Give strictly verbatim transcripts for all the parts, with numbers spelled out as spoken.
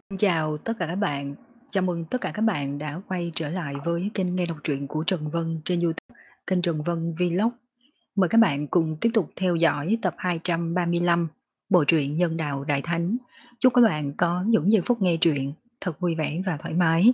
Xin chào tất cả các bạn. Chào mừng tất cả các bạn đã quay trở lại với kênh nghe đọc truyện của Trần Vân trên YouTube, kênh Trần Vân Vlog. Mời các bạn cùng tiếp tục theo dõi tập hai trăm ba mươi lăm bộ truyện Nhân đạo Đại Thánh. Chúc các bạn có những giây phút nghe truyện thật vui vẻ và thoải mái.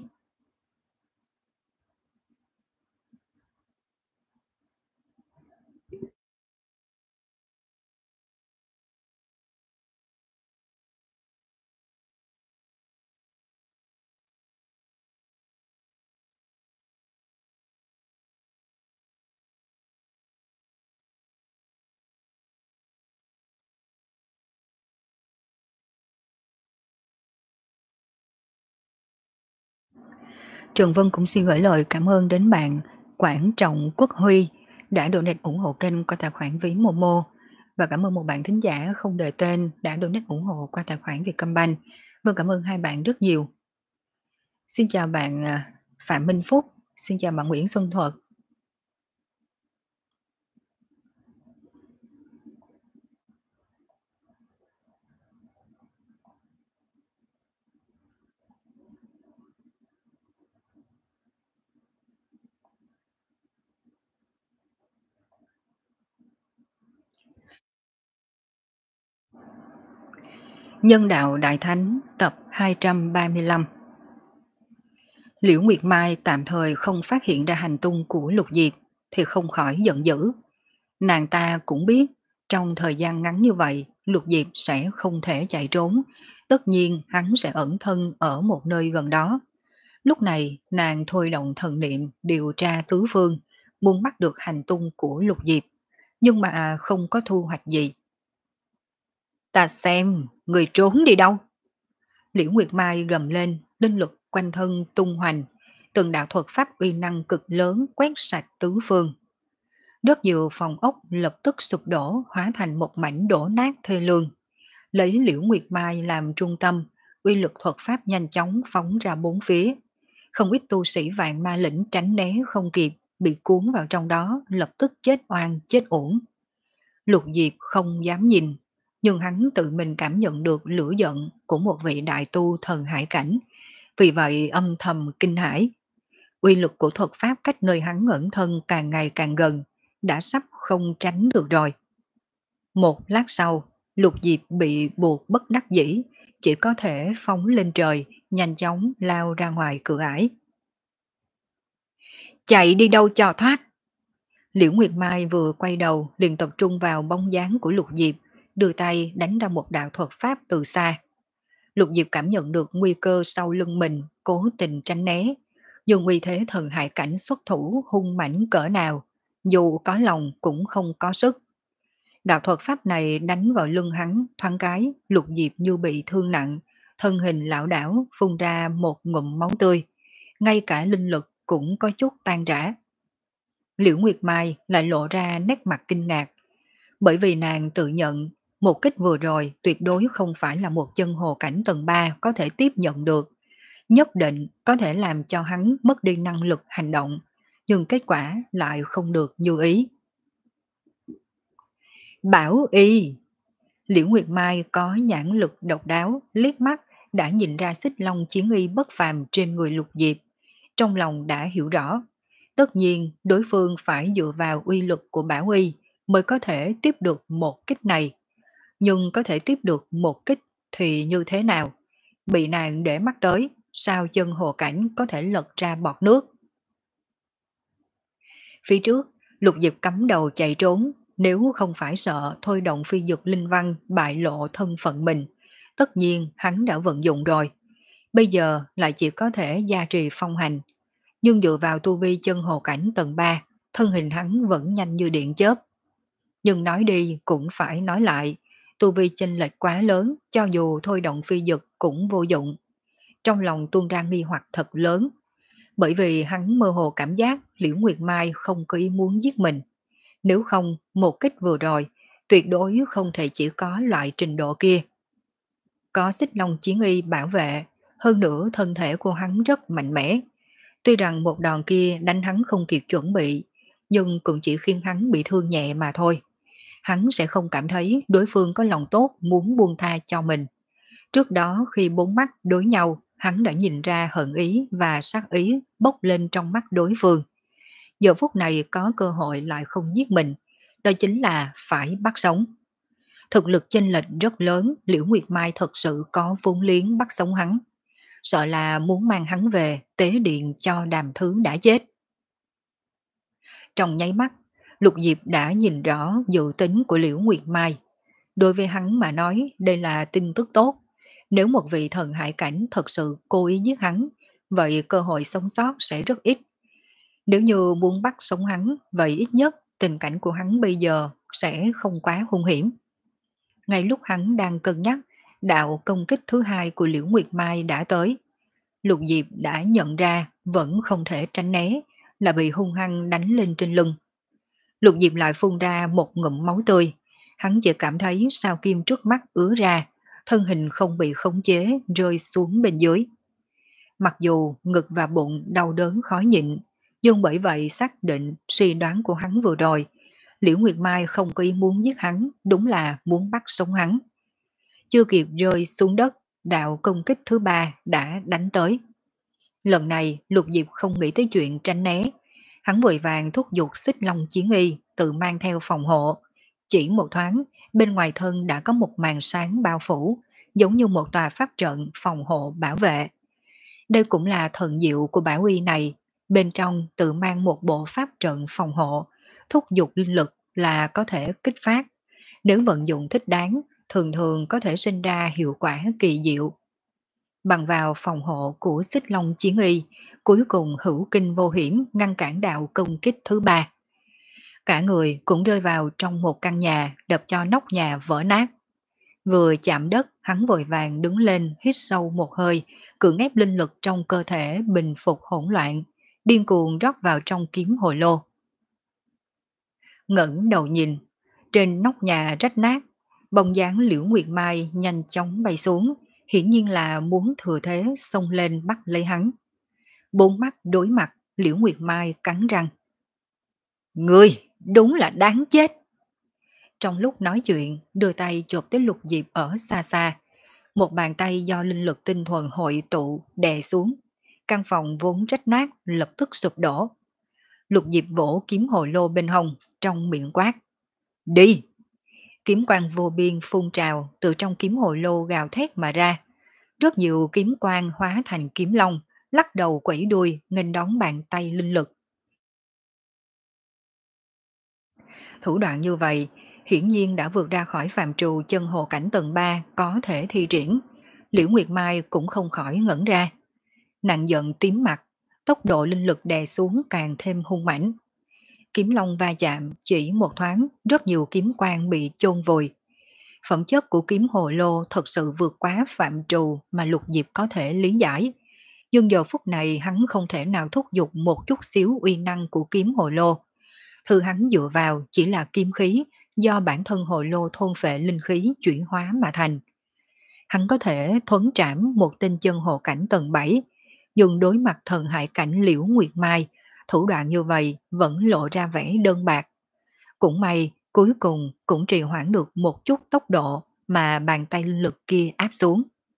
Trần Vân cũng xin gửi lời cảm ơn đến bạn Quảng Trọng Quốc Huy đã donate ủng hộ kênh qua tài khoản ví Momo, và cảm ơn một bạn thính giả không đề tên đã donate ủng hộ qua tài khoản Vietcombank. Vâng, cảm ơn hai bạn rất nhiều. Xin chào bạn à, Phạm Minh Phúc, xin chào bạn Nguyễn Xuân Thuật. Nhân đạo Đại Thánh tập hai trăm ba mươi lăm. Liễu Nguyệt Mai tạm thời không phát hiện ra hành tung của Lục Diệp thì không khỏi giận dữ. Nàng ta cũng biết trong thời gian ngắn như vậy Lục Diệp sẽ không thể chạy trốn, tất nhiên hắn sẽ ẩn thân ở một nơi gần đó. Lúc này nàng thôi động thần niệm điều tra tứ phương, muốn bắt được hành tung của Lục Diệp, nhưng mà không có thu hoạch gì. Ta xem, người trốn đi đâu? Liễu Nguyệt Mai gầm lên, linh lực quanh thân tung hoành, từng đạo thuật pháp uy năng cực lớn quét sạch tứ phương. Rất nhiều phòng ốc lập tức sụp đổ, hóa thành một mảnh đổ nát thê lương. Lấy Liễu Nguyệt Mai làm trung tâm, uy lực thuật pháp nhanh chóng phóng ra bốn phía. Không ít tu sĩ vạn ma lĩnh tránh né không kịp, bị cuốn vào trong đó, lập tức chết oan chết uổng. Lục Diệp không dám nhìn, nhưng hắn tự mình cảm nhận được lửa giận của một vị đại tu thần hải cảnh, vì vậy âm thầm kinh hãi. Uy lực của thuật pháp cách nơi hắn ẩn thân càng ngày càng gần, đã sắp không tránh được rồi. Một lát sau, Lục Diệp bị buộc bất đắc dĩ, chỉ có thể phóng lên trời, nhanh chóng lao ra ngoài cửa ải. Chạy đi đâu cho thoát! Liễu Nguyệt Mai vừa quay đầu liền tập trung vào bóng dáng của Lục Diệp, đưa tay đánh ra một đạo thuật pháp từ xa. Lục Diệp cảm nhận được nguy cơ sau lưng mình, cố tình tránh né. Dù nguy thế thần hải cảnh xuất thủ hung mãnh cỡ nào, dù có lòng cũng không có sức. Đạo thuật pháp này đánh vào lưng hắn, thoáng cái, Lục Diệp như bị thương nặng, thân hình lão đảo phun ra một ngụm máu tươi. Ngay cả linh lực cũng có chút tan rã. Liễu Nguyệt Mai lại lộ ra nét mặt kinh ngạc, bởi vì nàng tự nhận một kích vừa rồi tuyệt đối không phải là một chân hồ cảnh tầng ba có thể tiếp nhận được, nhất định có thể làm cho hắn mất đi năng lực hành động, nhưng kết quả lại không được như ý. Bảo y! Liễu Nguyệt Mai có nhãn lực độc đáo, liếc mắt đã nhìn ra xích long chiến y bất phàm trên người Lục Diệp, trong lòng đã hiểu rõ. Tất nhiên đối phương phải dựa vào uy lực của Bảo y mới có thể tiếp được một kích này, nhưng có thể tiếp được một kích thì như thế nào? Bị nàng để mắt tới, sao chân hồ cảnh có thể lật ra bọt nước? Phía trước, Lục Diệp cắm đầu chạy trốn, nếu không phải sợ thôi động phi dược linh văn bại lộ thân phận mình, tất nhiên hắn đã vận dụng rồi. Bây giờ lại chỉ có thể gia trì phong hành, nhưng dựa vào tu vi chân hồ cảnh tầng ba, thân hình hắn vẫn nhanh như điện chớp. Nhưng nói đi cũng phải nói lại, tu vi chênh lệch quá lớn, cho dù thôi động phi dực cũng vô dụng. Trong lòng tuôn ra nghi hoặc thật lớn, bởi vì hắn mơ hồ cảm giác Liễu Nguyệt Mai không có ý muốn giết mình. Nếu không, một kích vừa rồi, tuyệt đối không thể chỉ có loại trình độ kia. Có xích long chiến y bảo vệ, hơn nữa thân thể của hắn rất mạnh mẽ. Tuy rằng một đòn kia đánh hắn không kịp chuẩn bị, nhưng cũng chỉ khiến hắn bị thương nhẹ mà thôi. Hắn sẽ không cảm thấy đối phương có lòng tốt muốn buông tha cho mình. Trước đó khi bốn mắt đối nhau, hắn đã nhìn ra hận ý và sát ý bốc lên trong mắt đối phương. Giờ phút này có cơ hội lại không giết mình, đó chính là phải bắt sống. Thực lực chênh lệch rất lớn, Liễu Nguyệt Mai thật sự có vốn liếng bắt sống hắn. Sợ là muốn mang hắn về tế điện cho Đàm Thứ đã chết. Trong nháy mắt, Lục Diệp đã nhìn rõ dự tính của Liễu Nguyệt Mai. Đối với hắn mà nói đây là tin tức tốt. Nếu một vị thần hải cảnh thật sự cố ý giết hắn, vậy cơ hội sống sót sẽ rất ít. Nếu như muốn bắt sống hắn, vậy ít nhất tình cảnh của hắn bây giờ sẽ không quá hung hiểm. Ngay lúc hắn đang cân nhắc, đạo công kích thứ hai của Liễu Nguyệt Mai đã tới. Lục Diệp đã nhận ra vẫn không thể tránh né, là bị hung hăng đánh lên trên lưng. Lục Diệp lại phun ra một ngụm máu tươi. Hắn chỉ cảm thấy sao kim trước mắt ứa ra, thân hình không bị khống chế rơi xuống bên dưới. Mặc dù ngực và bụng đau đớn khó nhịn, nhưng bởi vậy xác định suy đoán của hắn vừa rồi, Liễu Nguyệt Mai không có ý muốn giết hắn, đúng là muốn bắt sống hắn. Chưa kịp rơi xuống đất, đạo công kích thứ ba đã đánh tới. Lần này Lục Diệp không nghĩ tới chuyện tránh né, hắn vội vàng thúc giục xích long chiến y tự mang theo phòng hộ. Chỉ một thoáng, bên ngoài thân đã có một màn sáng bao phủ, giống như một tòa pháp trận phòng hộ bảo vệ. Đây cũng là thần diệu của bảo uy này, bên trong tự mang một bộ pháp trận phòng hộ, thúc giục linh lực là có thể kích phát. Nếu vận dụng thích đáng, thường thường có thể sinh ra hiệu quả kỳ diệu. Bằng vào phòng hộ của xích long chiến y, cuối cùng hữu kinh vô hiểm ngăn cản đạo công kích thứ ba. Cả người cũng rơi vào trong một căn nhà, đập cho nóc nhà vỡ nát. Vừa chạm đất, hắn vội vàng đứng lên hít sâu một hơi, cưỡng ép linh lực trong cơ thể bình phục hỗn loạn, điên cuồng rót vào trong kiếm hồi lô. Ngẩng đầu nhìn, trên nóc nhà rách nát, bóng dáng Liễu Nguyệt Mai nhanh chóng bay xuống, hiển nhiên là muốn thừa thế xông lên bắt lấy hắn. Bốn mắt đối mặt, Liễu Nguyệt Mai cắn răng. Ngươi, đúng là đáng chết. Trong lúc nói chuyện, đưa tay chộp tới Lục Diệp ở xa xa. Một bàn tay do linh lực tinh thuần hội tụ đè xuống. Căn phòng vốn rách nát lập tức sụp đổ. Lục Diệp vỗ kiếm hồ lô bên hông, trong miệng quát. Đi! Kiếm quang vô biên phun trào từ trong kiếm hồ lô gào thét mà ra. Rất nhiều kiếm quang hóa thành kiếm long, lắc đầu quẩy đuôi nghênh đón bàn tay linh lực. Thủ đoạn như vậy, hiển nhiên đã vượt ra khỏi phạm trù chân hồ cảnh tầng ba có thể thi triển. Liễu Nguyệt Mai cũng không khỏi ngẩn ra. Nàng giận tím mặt, tốc độ linh lực đè xuống càng thêm hung mãnh. Kiếm long va chạm chỉ một thoáng, rất nhiều kiếm quang bị chôn vùi. Phẩm chất của kiếm hồ lô thật sự vượt quá phạm trù mà Lục Diệp có thể lý giải. Nhưng giờ phút này hắn không thể nào thúc giục một chút xíu uy năng của kiếm hồ lô. Thứ hắn dựa vào chỉ là kim khí do bản thân hồ lô thôn phệ linh khí chuyển hóa mà thành. Hắn có thể thuấn trảm một tên chân hồ cảnh tầng bảy, nhưng đối mặt thần hải cảnh Liễu Nguyệt Mai, thủ đoạn như vậy vẫn lộ ra vẻ đơn bạc. Cũng may, cuối cùng cũng trì hoãn được một chút tốc độ mà bàn tay linh lực kia áp xuống.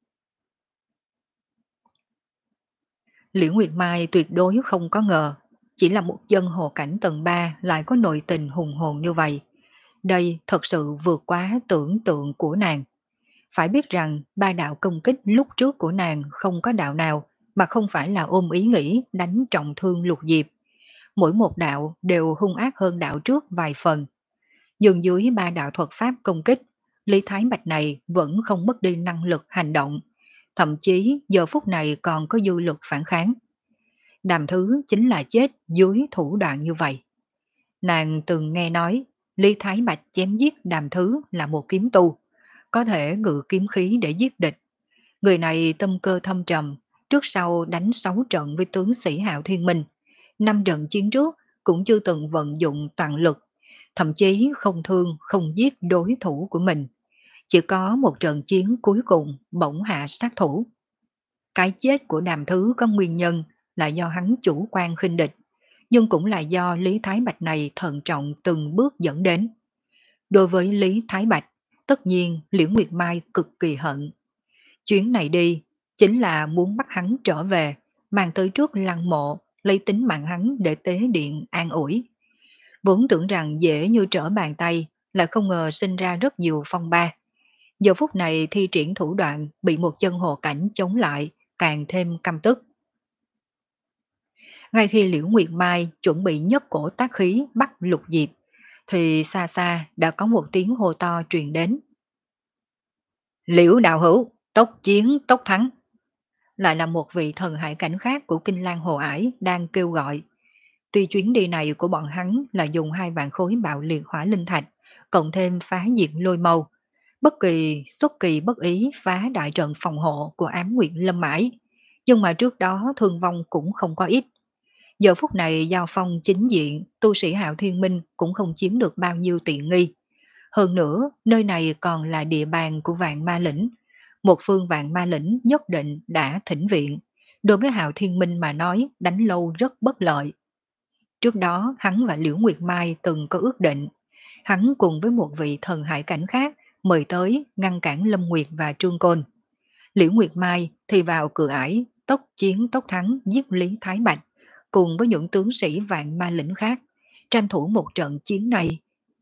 Liễu Nguyệt Mai tuyệt đối không có ngờ, chỉ là một dân hồ cảnh tầng ba lại có nội tình hùng hồn như vậy. Đây thật sự vượt quá tưởng tượng của nàng. Phải biết rằng ba đạo công kích lúc trước của nàng không có đạo nào mà không phải là ôm ý nghĩ đánh trọng thương Lục Diệp. Mỗi một đạo đều hung ác hơn đạo trước vài phần. Dường dưới ba đạo thuật pháp công kích, Lý Thái Bạch này vẫn không mất đi năng lực hành động. Thậm chí giờ phút này còn có dư lực phản kháng. Đàm Thứ chính là chết dưới thủ đoạn như vậy. Nàng từng nghe nói Lý Thái Bạch chém giết Đàm Thứ là một kiếm tu, có thể ngự kiếm khí để giết địch. Người này tâm cơ thâm trầm, trước sau đánh sáu trận với tướng sĩ Hạo Thiên Minh. Năm trận chiến trước cũng chưa từng vận dụng toàn lực, thậm chí không thương không giết đối thủ của mình. Chỉ có một trận chiến cuối cùng bỗng hạ sát thủ. Cái chết của Đàm Thứ có nguyên nhân là do hắn chủ quan khinh địch, nhưng cũng là do Lý Thái Bạch này thận trọng từng bước dẫn đến. Đối với Lý Thái Bạch, tất nhiên Liễu Nguyệt Mai cực kỳ hận. Chuyến này đi chính là muốn bắt hắn trở về, mang tới trước lăng mộ, lấy tính mạng hắn để tế điện an ủi. Vốn tưởng rằng dễ như trở bàn tay, lại không ngờ sinh ra rất nhiều phong ba. Giờ phút này thi triển thủ đoạn bị một chân hồ cảnh chống lại, càng thêm căm tức. Ngay khi Liễu Nguyệt Mai chuẩn bị nhấc cổ tác khí bắt Lục Diệp, thì xa xa đã có một tiếng hô to truyền đến. Liễu đạo hữu, tốc chiến tốc thắng. Lại là một vị thần hải cảnh khác của Kinh Lan Hồ Ải đang kêu gọi. Tuy chuyến đi này của bọn hắn là dùng hai vạn khối bạo liệt hỏa linh thạch, cộng thêm phá diệt lôi mâu, bất kỳ xuất kỳ bất ý phá đại trận phòng hộ của ám nguyệt lâm mãi. Nhưng mà trước đó thương vong cũng không có ít. Giờ phút này giao phong chính diện, tu sĩ Hạo Thiên Minh cũng không chiếm được bao nhiêu tiện nghi. Hơn nữa, nơi này còn là địa bàn của vạn ma lĩnh. Một phương vạn ma lĩnh nhất định đã thỉnh viện. Đối với Hạo Thiên Minh mà nói, đánh lâu rất bất lợi. Trước đó, hắn và Liễu Nguyệt Mai từng có ước định. Hắn cùng với một vị thần hải cảnh khác mời tới ngăn cản Lâm Nguyệt và Trương Côn. Liễu Nguyệt Mai thì vào cửa ải, tốc chiến tốc thắng giết Lý Thái Bạch, cùng với những tướng sĩ vạn ma lĩnh khác, tranh thủ một trận chiến này.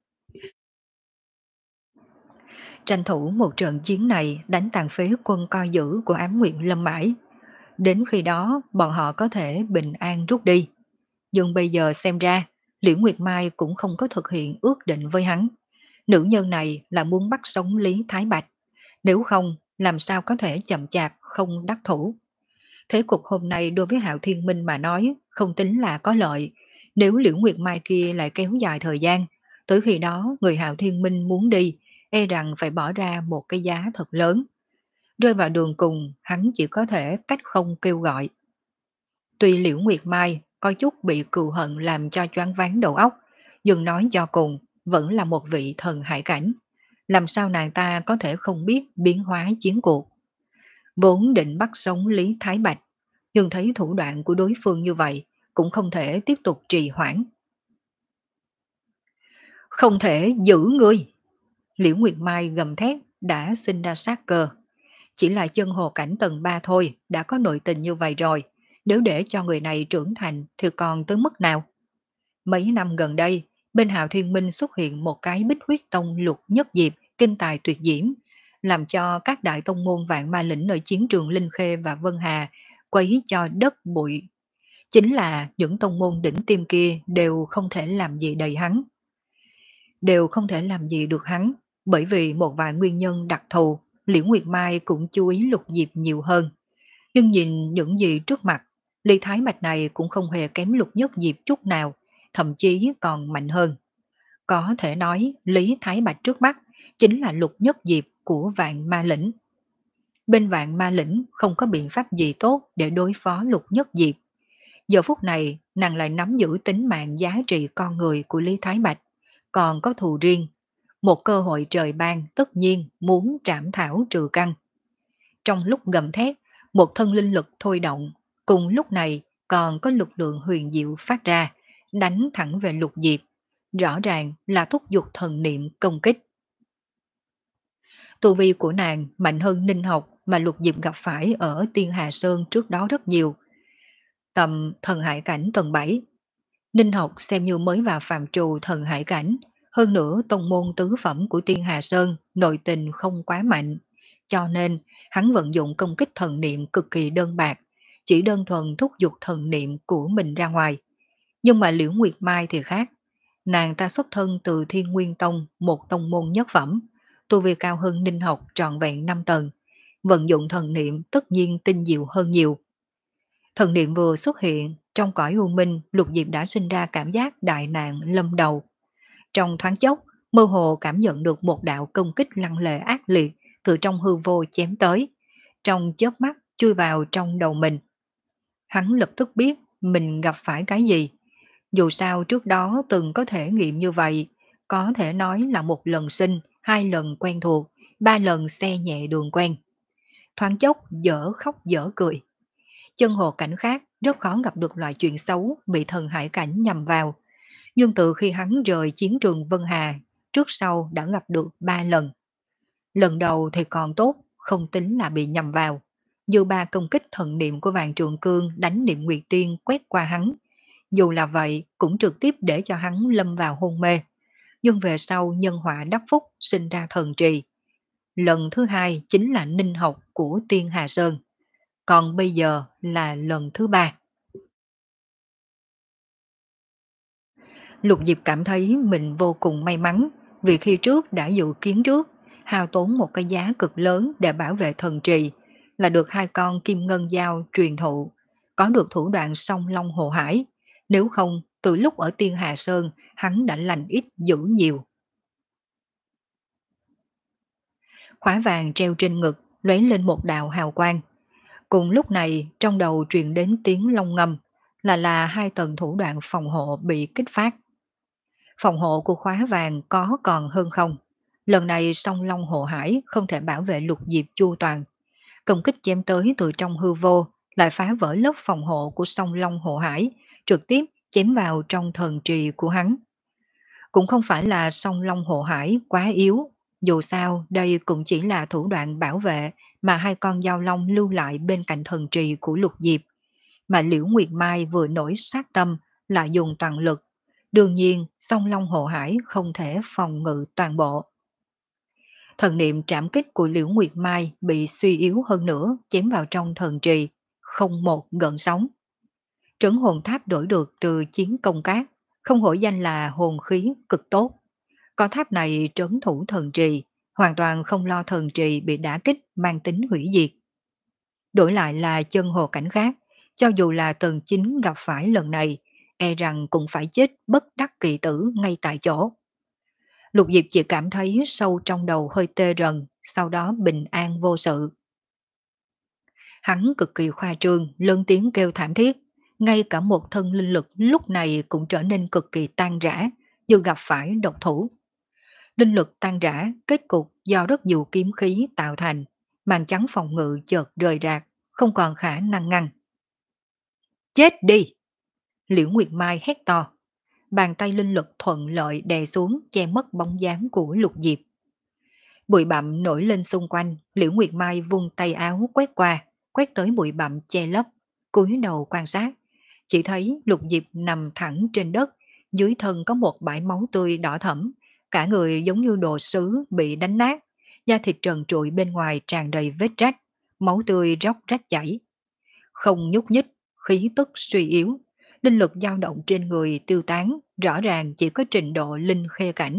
Tranh thủ một trận chiến này đánh tàn phế quân coi giữ của ám nguyện Lâm Mãi. Đến khi đó bọn họ có thể bình an rút đi. Nhưng bây giờ xem ra, Liễu Nguyệt Mai cũng không có thực hiện ước định với hắn. Nữ nhân này là muốn bắt sống Lý Thái Bạch. Nếu không, làm sao có thể chậm chạp không đắc thủ. Thế cục hôm nay đối với Hạo Thiên Minh mà nói không tính là có lợi. Nếu Liễu Nguyệt Mai kia lại kéo dài thời gian, tới khi đó người Hạo Thiên Minh muốn đi, e rằng phải bỏ ra một cái giá thật lớn. Rơi vào đường cùng, hắn chỉ có thể cách không kêu gọi. Tuy Liễu Nguyệt Mai có chút bị cừu hận làm cho choáng váng đầu óc, nhưng nói cho cùng vẫn là một vị thần hải cảnh. Làm sao nàng ta có thể không biết biến hóa chiến cuộc. Vốn định bắt sống Lý Thái Bạch, nhưng thấy thủ đoạn của đối phương như vậy, cũng không thể tiếp tục trì hoãn. Không thể giữ ngươi! Liễu Nguyệt Mai gầm thét đã sinh ra sát cơ. Chỉ là chân hồ cảnh tầng ba thôi, đã có nội tình như vậy rồi. Nếu để cho người này trưởng thành thì còn tới mức nào? Mấy năm gần đây, bên Hạo Thiên Minh xuất hiện một cái Bích Huyết Tông Lục Nhất Diệp, kinh tài tuyệt diễm, làm cho các đại tông môn vạn ma lĩnh ở chiến trường Linh Khê và Vân Hà quấy cho đất bụi. Chính là những tông môn đỉnh tiêm kia đều không thể làm gì đầy hắn. Đều không thể làm gì được hắn, bởi vì một vài nguyên nhân đặc thù, Liễu Nguyệt Mai cũng chú ý Lục Diệp nhiều hơn. Nhưng nhìn những gì trước mặt, Lý Thái Bạch này cũng không hề kém Lục Nhất Diệp chút nào, thậm chí còn mạnh hơn. Có thể nói Lý Thái Bạch trước mắt chính là Lục Nhất Diệp của vạn ma lĩnh. Bên vạn ma lĩnh không có biện pháp gì tốt để đối phó Lục Nhất Diệp. Giờ phút này nàng lại nắm giữ tính mạng giá trị con người của Lý Thái Bạch, còn có thù riêng. Một cơ hội trời ban tất nhiên muốn trảm thảo trừ căn. Trong lúc gầm thét, một thân linh lực thôi động, cùng lúc này còn có lực lượng huyền diệu phát ra, đánh thẳng về Lục Diệp. Rõ ràng là thúc giục thần niệm công kích. Tu vi của nàng mạnh hơn Ninh Học mà Lục Diệp gặp phải ở Tiên Hà Sơn trước đó rất nhiều. Tầm thần hải cảnh tầng bảy. Ninh Học xem như mới vào phạm trù thần hải cảnh, hơn nữa tông môn tứ phẩm của Tiên Hà Sơn nội tình không quá mạnh, cho nên hắn vận dụng công kích thần niệm cực kỳ đơn bạc, chỉ đơn thuần thúc giục thần niệm của mình ra ngoài. Nhưng mà Liễu Nguyệt Mai thì khác, nàng ta xuất thân từ Thiên Nguyên Tông, một tông môn nhất phẩm, tu vi cao hơn Ninh Học trọn vẹn năm tầng, vận dụng thần niệm tất nhiên tinh diệu hơn nhiều. Thần niệm vừa xuất hiện, trong cõi u minh, Lục Diệp đã sinh ra cảm giác đại nạn lâm đầu. Trong thoáng chốc, mơ hồ cảm nhận được một đạo công kích lăng lệ ác liệt từ trong hư vô chém tới, trong chớp mắt chui vào trong đầu mình. Hắn lập tức biết mình gặp phải cái gì. Dù sao trước đó từng có thể nghiệm như vậy, có thể nói là một lần sinh, hai lần quen thuộc, ba lần xe nhẹ đường quen. Thoáng chốc dở khóc dở cười. Chân hồ cảnh khác rất khó gặp được loại chuyện xấu bị thần hải cảnh nhằm vào. Nhưng từ khi hắn rời chiến trường Vân Hà, trước sau đã gặp được ba lần. Lần đầu thì còn tốt, không tính là bị nhầm vào. Dư ba công kích thần niệm của Vạn Trượng Cương đánh niệm Nguyệt Tiên quét qua hắn. Dù là vậy cũng trực tiếp để cho hắn lâm vào hôn mê. Nhưng về sau nhân họa đắc phúc sinh ra thần trì. Lần thứ hai chính là ninh học của Tiên Hà Sơn. Còn bây giờ là lần thứ ba. Lục Diệp cảm thấy mình vô cùng may mắn vì khi trước đã dự kiến trước, hao tốn một cái giá cực lớn để bảo vệ thần trì, là được hai con kim ngân giao truyền thụ, có được thủ đoạn song long hộ hải. Nếu không, từ lúc ở Tiên Hà Sơn, hắn đã lành ít dữ nhiều. Khóa vàng treo trên ngực, lóe lên một đạo hào quang. Cùng lúc này, trong đầu truyền đến tiếng long ngâm, là là hai tầng thủ đoạn phòng hộ bị kích phát. Phòng hộ của khóa vàng có còn hơn không? Lần này song long hộ hải không thể bảo vệ Lục Diệp chu toàn. Công kích chém tới từ trong hư vô, lại phá vỡ lớp phòng hộ của song long hộ hải, trực tiếp chém vào trong thần trì của hắn. Cũng không phải là song long hộ hải quá yếu, dù sao đây cũng chỉ là thủ đoạn bảo vệ mà hai con dao long lưu lại bên cạnh thần trì của Lục Diệp. Mà Liễu Nguyệt Mai vừa nổi sát tâm lại dùng toàn lực. Đương nhiên, song long hộ hải không thể phòng ngự toàn bộ. Thần niệm trảm kích của Liễu Nguyệt Mai bị suy yếu hơn nữa, chém vào trong thần trì, không một gợn sóng. Trấn hồn tháp đổi được từ chiến công cát, không hổ danh là hồn khí cực tốt. Có tháp này trấn thủ thần trì, hoàn toàn không lo thần trì bị đả kích mang tính hủy diệt. Đổi lại là chân hồ cảnh khác, cho dù là tầng chính gặp phải lần này, e rằng cũng phải chết bất đắc kỳ tử ngay tại chỗ. Lục Diệp chỉ cảm thấy sâu trong đầu hơi tê rần, sau đó bình an vô sự. Hắn cực kỳ khoa trương, lớn tiếng kêu thảm thiết, ngay cả một thân linh lực lúc này cũng trở nên cực kỳ tan rã, như gặp phải độc thủ. Linh lực tan rã, kết cục do rất nhiều kiếm khí tạo thành, màn trắng phòng ngự chợt rời rạc, không còn khả năng ngăn. Chết đi! Liễu Nguyệt Mai hét to. Bàn tay linh lực thuận lợi đè xuống che mất bóng dáng của Lục Diệp. Bụi bặm nổi lên xung quanh, Liễu Nguyệt Mai vung tay áo quét qua, quét tới bụi bặm che lấp, cúi đầu quan sát. Chỉ thấy Lục Diệp nằm thẳng trên đất, dưới thân có một bãi máu tươi đỏ thẫm, cả người giống như đồ sứ bị đánh nát, da thịt trần trụi bên ngoài tràn đầy vết rách, máu tươi róc rách chảy. Không nhúc nhích, khí tức suy yếu, linh lực dao động trên người tiêu tán, rõ ràng chỉ có trình độ linh khê cảnh.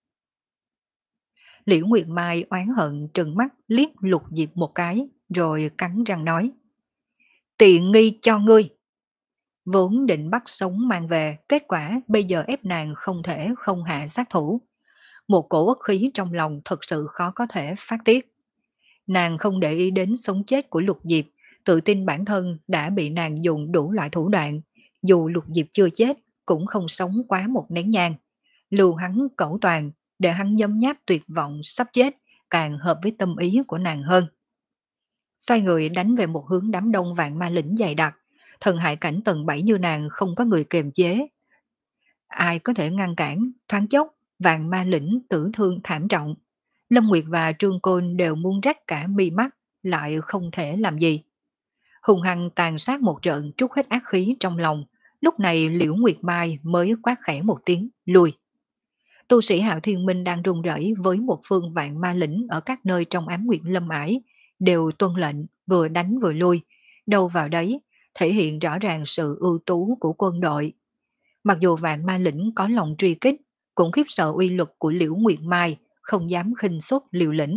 Liễu Nguyệt Mai oán hận trừng mắt liếc Lục Diệp một cái, rồi cắn răng nói. Tiện nghi cho ngươi! Vốn định bắt sống mang về, kết quả bây giờ ép nàng không thể không hạ sát thủ. Một cổ ức khí trong lòng thật sự khó có thể phát tiết. Nàng không để ý đến sống chết của Lục Diệp, tự tin bản thân đã bị nàng dùng đủ loại thủ đoạn. Dù Lục Diệp chưa chết, cũng không sống quá một nén nhang. Lưu hắn cẩu toàn, để hắn nhấm nháp tuyệt vọng sắp chết, càng hợp với tâm ý của nàng hơn. Xoay người đánh về một hướng đám đông vạn ma lĩnh dày đặc, thần hại cảnh tầng bảy như nàng không có người kềm chế. Ai có thể ngăn cản, thoáng chốc, vạn ma lĩnh tử thương thảm trọng. Lâm Nguyệt và Trương Côn đều muốn rách cả mi mắt, lại không thể làm gì. Hùng hăng tàn sát một trận trút hết ác khí trong lòng, lúc này Liễu Nguyệt Mai mới quát khẽ một tiếng, lùi. Tu sĩ Hạo Thiên Minh đang run rẩy với một phương vạn ma lĩnh ở các nơi trong ám nguyện lâm ải, đều tuân lệnh, vừa đánh vừa lui, đâu vào đấy, thể hiện rõ ràng sự ưu tú của quân đội. Mặc dù vạn ma lĩnh có lòng truy kích, cũng khiếp sợ uy lực của Liễu Nguyệt Mai, không dám khinh suất liều lĩnh.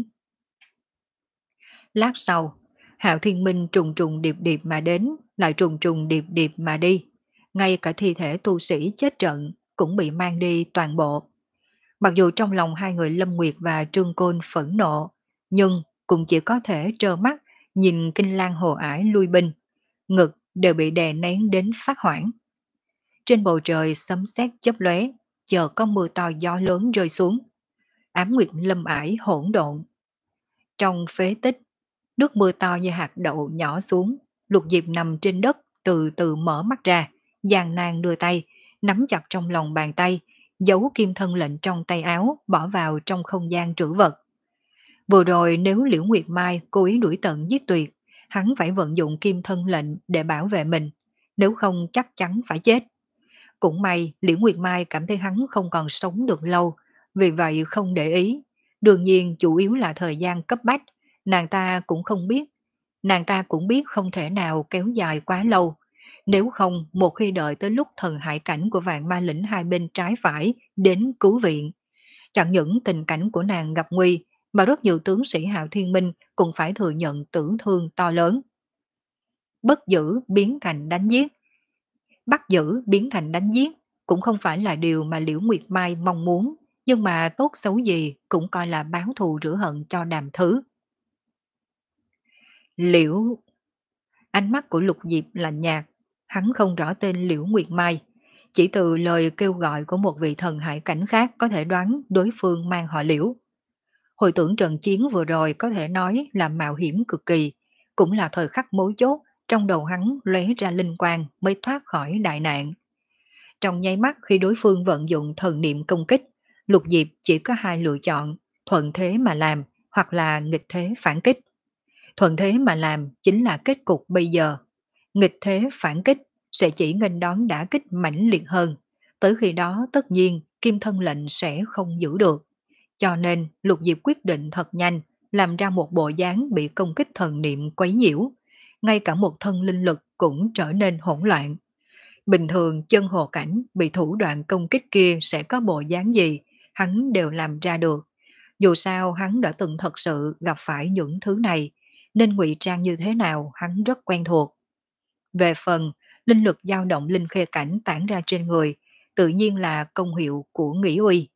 Lát sau, Hạo Thiên Minh trùng trùng điệp điệp mà đến, lại trùng trùng điệp điệp mà đi. Ngay cả thi thể tu sĩ chết trận cũng bị mang đi toàn bộ. Mặc dù trong lòng hai người Lâm Nguyệt và Trương Côn phẫn nộ, nhưng cũng chỉ có thể trơ mắt nhìn Kinh Lan Hồ Ải lui binh, ngực đều bị đè nén đến phát hoảng. Trên bầu trời sấm sét chớp lóe, chờ có mưa to gió lớn rơi xuống. Ám nguyệt lâm ải hỗn độn. Trong phế tích, nước mưa to như hạt đậu nhỏ xuống, Lục Diệp nằm trên đất từ từ mở mắt ra, gian nan đưa tay, nắm chặt trong lòng bàn tay, giấu kim thân lệnh trong tay áo bỏ vào trong không gian trữ vật. Vừa rồi nếu Liễu Nguyệt Mai cố ý đuổi tận giết tuyệt, hắn phải vận dụng kim thân lệnh để bảo vệ mình, nếu không chắc chắn phải chết. Cũng may Liễu Nguyệt Mai cảm thấy hắn không còn sống được lâu, vì vậy không để ý. Đương nhiên chủ yếu là thời gian cấp bách, nàng ta cũng không biết. Nàng ta cũng biết không thể nào kéo dài quá lâu. Nếu không, một khi đợi tới lúc thần hải cảnh của vạn ma lĩnh hai bên trái phải đến cứu viện, chẳng những tình cảnh của nàng gặp nguy, mà rất nhiều tướng sĩ Hạo Thiên Minh cũng phải thừa nhận tử thương to lớn. Bất giữ biến thành đánh giết, bắt giữ biến thành đánh giết cũng không phải là điều mà Liễu Nguyệt Mai mong muốn, nhưng mà tốt xấu gì cũng coi là báo thù rửa hận cho Đàm Thứ. Liễu Ánh mắt của Lục Diệp lạnh nhạt, hắn không rõ tên Liễu Nguyệt Mai, chỉ từ lời kêu gọi của một vị thần hải cảnh khác có thể đoán đối phương mang họ Liễu. Hồi tưởng trận chiến vừa rồi có thể nói là mạo hiểm cực kỳ, cũng là thời khắc mấu chốt, trong đầu hắn lóe ra linh quang mới thoát khỏi đại nạn. Trong nháy mắt khi đối phương vận dụng thần niệm công kích, Lục Diệp chỉ có hai lựa chọn, thuận thế mà làm hoặc là nghịch thế phản kích. Thuận thế mà làm chính là kết cục bây giờ. Nghịch thế phản kích sẽ chỉ nghênh đón đả kích mãnh liệt hơn. Tới khi đó tất nhiên kim thân lệnh sẽ không giữ được. Cho nên Lục Diệp quyết định thật nhanh, làm ra một bộ dáng bị công kích thần niệm quấy nhiễu. Ngay cả một thân linh lực cũng trở nên hỗn loạn. Bình thường chân hồ cảnh bị thủ đoạn công kích kia sẽ có bộ dáng gì, hắn đều làm ra được. Dù sao hắn đã từng thật sự gặp phải những thứ này, nên ngụy trang như thế nào hắn rất quen thuộc. Về phần, linh lực dao động linh khê cảnh tản ra trên người, tự nhiên là công hiệu của nghĩ uy.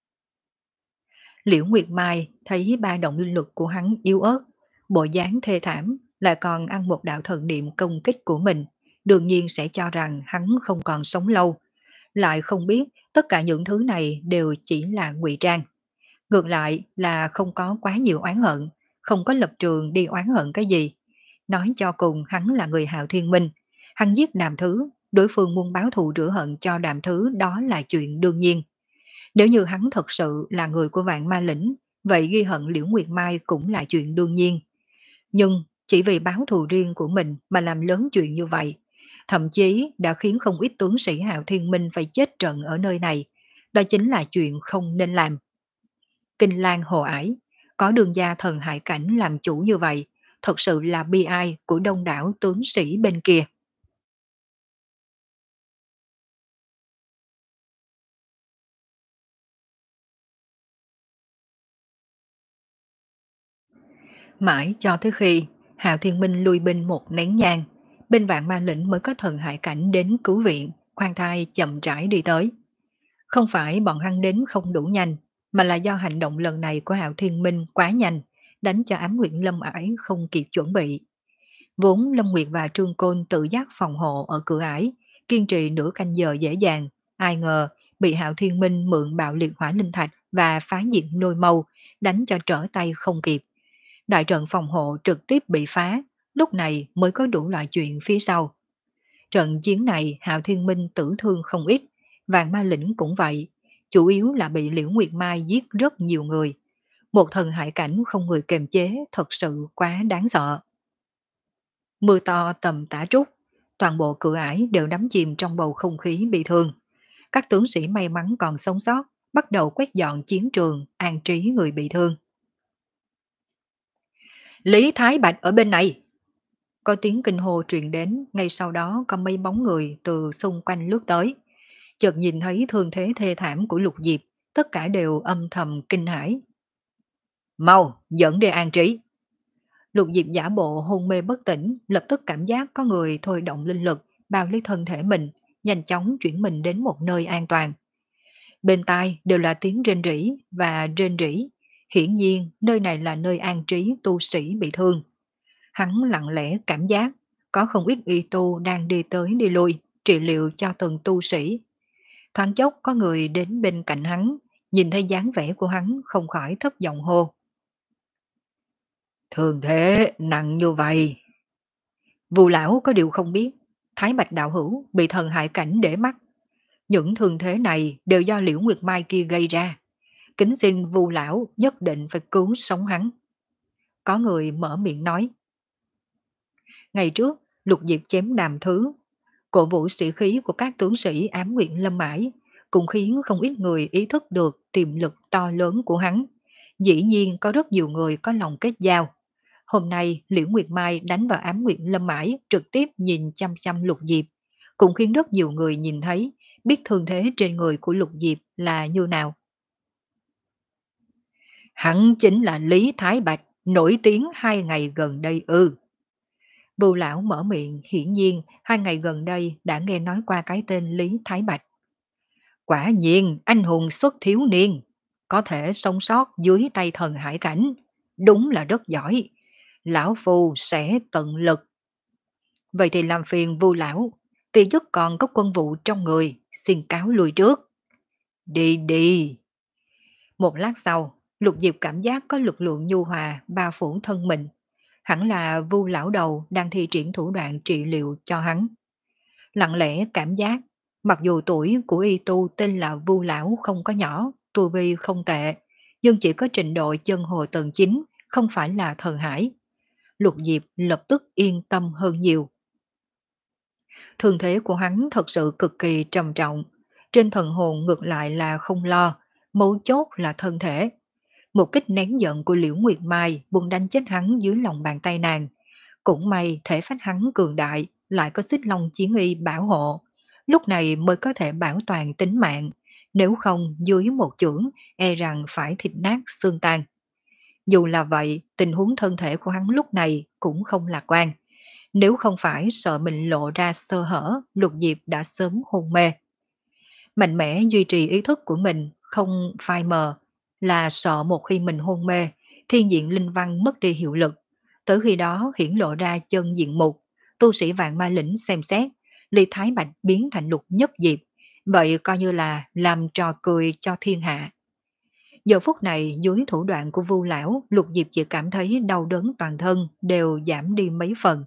Liễu Nguyệt Mai thấy ba động linh lực của hắn yếu ớt, bộ dáng thê thảm, lại còn ăn một đạo thần niệm công kích của mình, đương nhiên sẽ cho rằng hắn không còn sống lâu. Lại không biết tất cả những thứ này đều chỉ là ngụy trang. Ngược lại là không có quá nhiều oán hận, không có lập trường đi oán hận cái gì. Nói cho cùng hắn là người Hạo Thiên Minh, hắn giết Đàm Thứ, đối phương muốn báo thù rửa hận cho Đàm Thứ đó là chuyện đương nhiên. Nếu như hắn thật sự là người của vạn ma lĩnh, vậy ghi hận Liễu Nguyệt Mai cũng là chuyện đương nhiên. Nhưng chỉ vì báo thù riêng của mình mà làm lớn chuyện như vậy, thậm chí đã khiến không ít tướng sĩ Hạo Thiên Minh phải chết trận ở nơi này. Đó chính là chuyện không nên làm. Kinh Lan Hồ Ải, có đường gia thần hải cảnh làm chủ như vậy, thật sự là bi ai của đông đảo tướng sĩ bên kia. Mãi cho tới khi Hạo Thiên Minh lui binh một nén nhang, bên vạn ma lĩnh mới có thần hải cảnh đến cứu viện, khoan thai chậm rãi đi tới. Không phải bọn hắn đến không đủ nhanh, mà là do hành động lần này của Hạo Thiên Minh quá nhanh, đánh cho Ám Nguyệt Lâm ải không kịp chuẩn bị. Vốn Lâm Nguyệt và Trương Côn tự giác phòng hộ ở cửa ải, kiên trì nửa canh giờ dễ dàng, ai ngờ bị Hạo Thiên Minh mượn bạo liệt hỏa linh thạch và phá diệt nôi mâu, đánh cho trở tay không kịp. Đại trận phòng hộ trực tiếp bị phá, lúc này mới có đủ loại chuyện phía sau. Trận chiến này Hạo Thiên Minh tử thương không ít, Vạn Ma Lĩnh cũng vậy, chủ yếu là bị Liễu Nguyệt Mai giết rất nhiều người. Một thần hải cảnh không người kềm chế thật sự quá đáng sợ. Mưa to tầm tả trút, toàn bộ cửa ải đều đắm chìm trong bầu không khí bị thương. Các tướng sĩ may mắn còn sống sót, bắt đầu quét dọn chiến trường, an trí người bị thương. Lý Thái Bạch ở bên này! Có tiếng kinh hô truyền đến, ngay sau đó có mấy bóng người từ xung quanh lướt tới. Chợt nhìn thấy thương thế thê thảm của Lục Diệp, tất cả đều âm thầm kinh hãi. Mau, dẫn đi an trí. Lục Diệp giả bộ hôn mê bất tỉnh, lập tức cảm giác có người thôi động linh lực, bao lấy thân thể mình, nhanh chóng chuyển mình đến một nơi an toàn. Bên tai đều là tiếng rên rỉ và rên rỉ. Hiển nhiên, nơi này là nơi an trí tu sĩ bị thương. Hắn lặng lẽ cảm giác, có không ít y tu đang đi tới đi lui, trị liệu cho từng tu sĩ. Thoáng chốc có người đến bên cạnh hắn, nhìn thấy dáng vẻ của hắn không khỏi thấp giọng hô. Thường thế nặng như vậy. Vù lão có điều không biết, Thái Bạch đạo hữu bị thần hại cảnh để mắt. Những thường thế này đều do Liễu Nguyệt Mai kia gây ra. Kính xin Vù lão nhất định phải cứu sống hắn. Có người mở miệng nói. Ngày trước, Lục Diệp chém Đàm Thứ, cổ vũ sĩ khí của các tướng sĩ ám nguyện Lâm Mãi, cũng khiến không ít người ý thức được tiềm lực to lớn của hắn. Dĩ nhiên có rất nhiều người có lòng kết giao. Hôm nay Liễu Nguyệt Mai đánh vào ám nguyện Lâm Mãi trực tiếp nhìn chăm chăm Lục Diệp, cũng khiến rất nhiều người nhìn thấy, biết thương thế trên người của Lục Diệp là như nào. Hắn chính là Lý Thái Bạch, nổi tiếng hai ngày gần đây ư. Bưu lão mở miệng, hiển nhiên hai ngày gần đây đã nghe nói qua cái tên Lý Thái Bạch. Quả nhiên anh hùng xuất thiếu niên, có thể sống sót dưới tay thần hải cảnh, đúng là rất giỏi. Lão Phu sẽ tận lực. Vậy thì làm phiền Vu lão, tỷ nhất còn có quân vụ trong người, xin cáo lui trước. Đi đi. Một lát sau, Lục Diệp cảm giác có lực lượng nhu hòa bao phủ thân mình. Hẳn là Vu lão đầu đang thi triển thủ đoạn trị liệu cho hắn. Lặng lẽ cảm giác, mặc dù tuổi của y tu tên là Vu lão không có nhỏ, tu vi không tệ, nhưng chỉ có trình độ chân hồ tầng chín, không phải là thần hải. Lục Diệp lập tức yên tâm hơn nhiều. Thương thế của hắn thật sự cực kỳ trầm trọng, trên thần hồn ngược lại là không lo, mấu chốt là thân thể. Một kích nén giận của Liễu Nguyệt Mai buông đánh chết hắn dưới lòng bàn tay nàng. Cũng may thể phách hắn cường đại, lại có xích long chiến y bảo hộ. Lúc này mới có thể bảo toàn tính mạng, nếu không dưới một chưởng e rằng phải thịt nát xương tan. Dù là vậy, tình huống thân thể của hắn lúc này cũng không lạc quan. Nếu không phải sợ mình lộ ra sơ hở, Lục Diệp đã sớm hôn mê. Mạnh mẽ duy trì ý thức của mình, không phai mờ, là sợ một khi mình hôn mê, thiên diện linh văn mất đi hiệu lực. Tới khi đó hiển lộ ra chân diện mục, tu sĩ vạn ma lĩnh xem xét, Lý Thái Bạch biến thành Lục Nhất Diệp, vậy coi như là làm trò cười cho thiên hạ. Giờ phút này dưới thủ đoạn của Vu lão, Lục Diệp chỉ cảm thấy đau đớn toàn thân đều giảm đi mấy phần.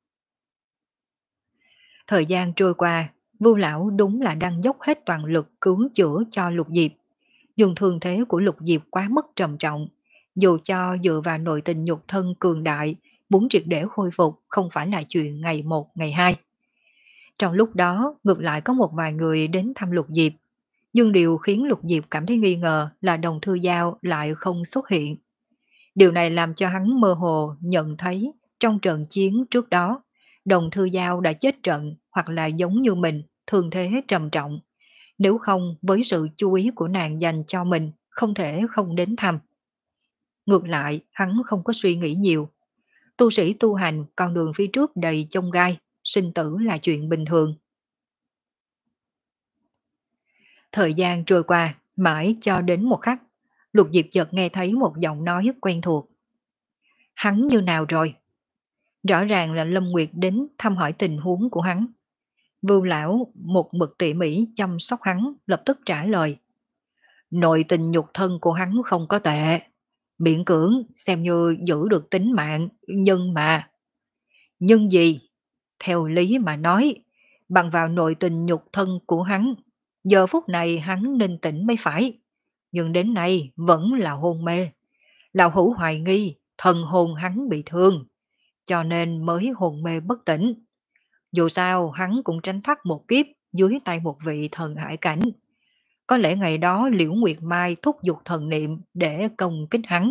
Thời gian trôi qua, Vu lão đúng là đang dốc hết toàn lực cứu chữa cho Lục Diệp. Dùng thương thế của Lục Diệp quá mức trầm trọng, dù cho dựa vào nội tình nhục thân cường đại, muốn triệt để khôi phục không phải là chuyện ngày một ngày hai. Trong lúc đó, ngược lại có một vài người đến thăm Lục Diệp, nhưng điều khiến Lục Diệp cảm thấy nghi ngờ là Đồng Thư Giao lại không xuất hiện. Điều này làm cho hắn mơ hồ nhận thấy trong trận chiến trước đó, Đồng Thư Giao đã chết trận hoặc là giống như mình, thương thế trầm trọng. Nếu không với sự chú ý của nàng dành cho mình, không thể không đến thăm. Ngược lại, hắn không có suy nghĩ nhiều. Tu sĩ tu hành, con đường phía trước đầy chông gai, sinh tử là chuyện bình thường. Thời gian trôi qua, mãi cho đến một khắc, Lục Diệp chợt nghe thấy một giọng nói quen thuộc. Hắn như nào rồi? Rõ ràng là Lâm Nguyệt đến thăm hỏi tình huống của hắn. Vưu lão một mực tỉ mỉ chăm sóc hắn, lập tức trả lời. Nội tình nhục thân của hắn không có tệ, miễn cưỡng xem như giữ được tính mạng, nhưng mà... Nhưng gì? Theo lý mà nói, bằng vào nội tình nhục thân của hắn, giờ phút này hắn nên tỉnh mới phải. Nhưng đến nay vẫn là hôn mê. Lão hữu hoài nghi thần hồn hắn bị thương, cho nên mới hôn mê bất tỉnh. Dù sao hắn cũng tránh thoát một kiếp dưới tay một vị thần hải cảnh. Có lẽ ngày đó Liễu Nguyệt Mai thúc giục thần niệm để công kích hắn.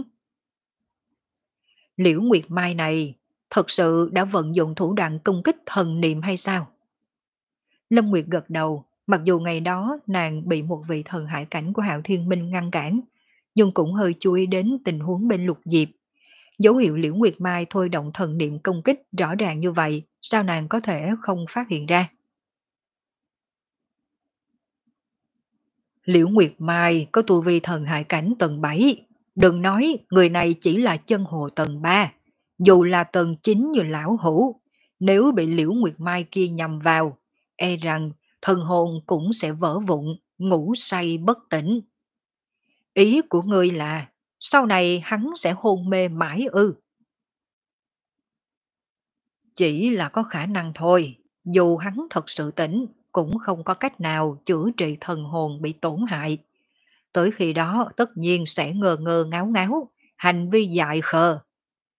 Liễu Nguyệt Mai này thật sự đã vận dụng thủ đoạn công kích thần niệm hay sao? Lâm Nguyệt gật đầu, mặc dù ngày đó nàng bị một vị thần hải cảnh của Hạo Thiên Minh ngăn cản, nhưng cũng hơi chú ý đến tình huống bên Lục Diệp. Dấu hiệu Liễu Nguyệt Mai thôi động thần niệm công kích rõ ràng như vậy, sao nàng có thể không phát hiện ra? Liễu Nguyệt Mai có tu vi thần hải cảnh tầng bảy, đừng nói người này chỉ là chân hồ tầng ba, dù là tầng chín như lão hữu, nếu bị Liễu Nguyệt Mai kia nhầm vào, e rằng thần hồn cũng sẽ vỡ vụn, ngủ say bất tỉnh. Ý của ngươi là sau này hắn sẽ hôn mê mãi ư? Chỉ là có khả năng thôi, dù hắn thật sự tỉnh, cũng không có cách nào chữa trị thần hồn bị tổn hại. Tới khi đó tất nhiên sẽ ngơ ngơ ngáo ngáo, hành vi dại khờ.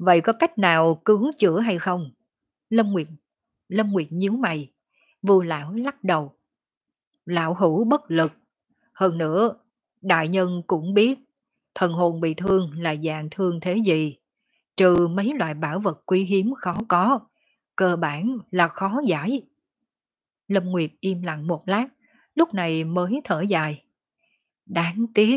Vậy có cách nào cứu chữa hay không? Lâm Nguyệt, Lâm Nguyệt nhíu mày. Vu lão lắc đầu. Lão hữu bất lực. Hơn nữa, đại nhân cũng biết, thần hồn bị thương là dạng thương thế gì. Trừ mấy loại bảo vật quý hiếm khó có, cơ bản là khó giải. Lâm Nguyệt im lặng một lát, lúc này mới thở dài. Đáng tiếc.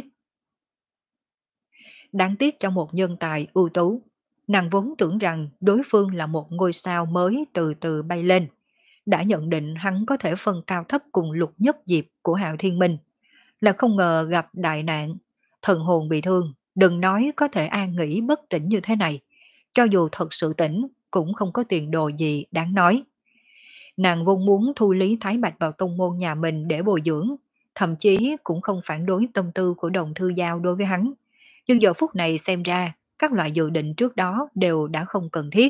Đáng tiếc cho một nhân tài ưu tú. Nàng vốn tưởng rằng đối phương là một ngôi sao mới từ từ bay lên. Đã nhận định hắn có thể phân cao thấp cùng lục nhất diệp của Hạo Thiên Minh. Là không ngờ gặp đại nạn. Thần hồn bị thương, đừng nói có thể an nghỉ bất tỉnh như thế này. Cho dù thật sự tỉnh, cũng không có tiền đồ gì đáng nói. Nàng vốn muốn thu Lý Thái Bạch vào tông môn nhà mình để bồi dưỡng, thậm chí cũng không phản đối tâm tư của Đồng Thư Giao đối với hắn. Nhưng giờ phút này xem ra, các loại dự định trước đó đều đã không cần thiết.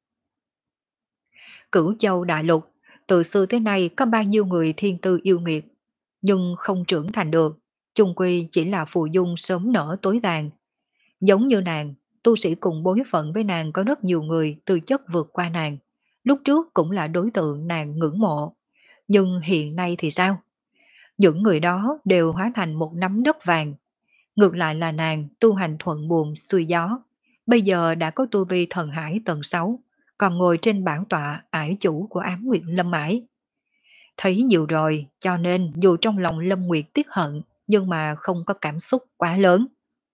Cửu Châu Đại Lục, từ xưa tới nay có bao nhiêu người thiên tư yêu nghiệt, nhưng không trưởng thành được, chung quy chỉ là phù dung sớm nở tối tàn. Giống như nàng, tu sĩ cùng bối phận với nàng có rất nhiều người tư chất vượt qua nàng. Lúc trước cũng là đối tượng nàng ngưỡng mộ. Nhưng hiện nay thì sao? Những người đó đều hóa thành một nắm đất vàng. Ngược lại là nàng tu hành thuận buồm xuôi gió. Bây giờ đã có tu vi thần hải tầng sáu, còn ngồi trên bảo tọa ải chủ của ám nguyệt lâm ải. Thấy nhiều rồi, cho nên dù trong lòng Lâm Nguyệt tiếc hận, nhưng mà không có cảm xúc quá lớn.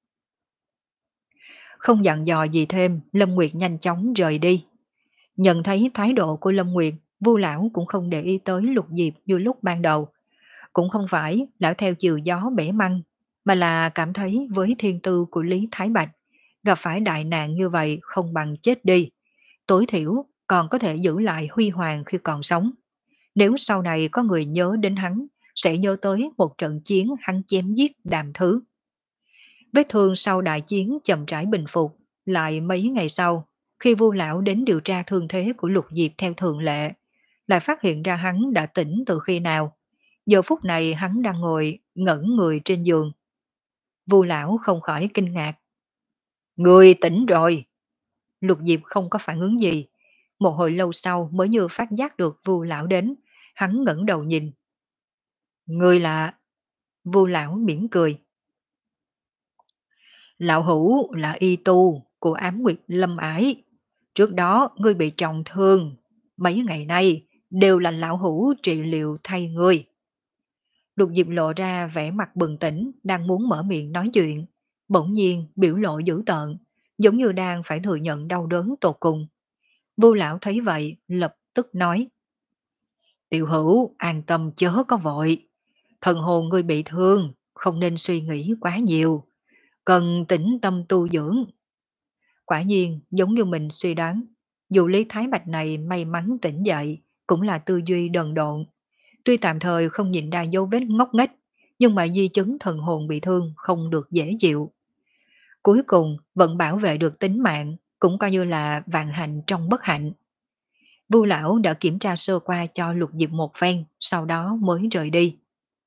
Không dặn dò gì thêm, Lâm Nguyệt nhanh chóng rời đi. Nhận thấy thái độ của Lâm Nguyệt, Vu lão cũng không để ý tới Lục Diệp như lúc ban đầu. Cũng không phải lão theo chiều gió bẻ măng, mà là cảm thấy với thiên tư của Lý Thái Bạch, gặp phải đại nạn như vậy không bằng chết đi. Tối thiểu còn có thể giữ lại huy hoàng khi còn sống. Nếu sau này có người nhớ đến hắn, sẽ nhớ tới một trận chiến hắn chém giết Đàm Thứ. Vết thương sau đại chiến chậm rãi bình phục, lại mấy ngày sau, khi Vu lão đến điều tra thương thế của Lục Diệp theo thường lệ, lại phát hiện ra hắn đã tỉnh từ khi nào. Giờ phút này hắn đang ngồi ngẩn người trên giường. Vu lão không khỏi kinh ngạc. Người tỉnh rồi. Lục Diệp không có phản ứng gì. Một hồi lâu sau mới như phát giác được Vu lão đến, hắn ngẩng đầu nhìn. Người là... Vu lão mỉm cười. Lão hữu là y tu của ám nguyệt lâm ái. Trước đó ngươi bị trọng thương, mấy ngày nay đều là lão hữu trị liệu thay ngươi. Lục Diệp lộ ra vẻ mặt bừng tỉnh, đang muốn mở miệng nói chuyện. Bỗng nhiên biểu lộ dữ tợn, giống như đang phải thừa nhận đau đớn tột cùng. Vu lão thấy vậy, lập tức nói. Tiểu hữu, an tâm chớ có vội. Thần hồn ngươi bị thương, không nên suy nghĩ quá nhiều. Cần tĩnh tâm tu dưỡng. Quả nhiên, giống như mình suy đoán, dù Lý Thái Bạch này may mắn tỉnh dậy, cũng là tư duy đần độn. Tuy tạm thời không nhìn ra dấu vết ngốc nghếch, nhưng mà di chứng thần hồn bị thương không được dễ chịu. Cuối cùng vẫn bảo vệ được tính mạng, cũng coi như là vạn hạnh trong bất hạnh. Vu lão đã kiểm tra sơ qua cho Lục Diệp một phen, sau đó mới rời đi.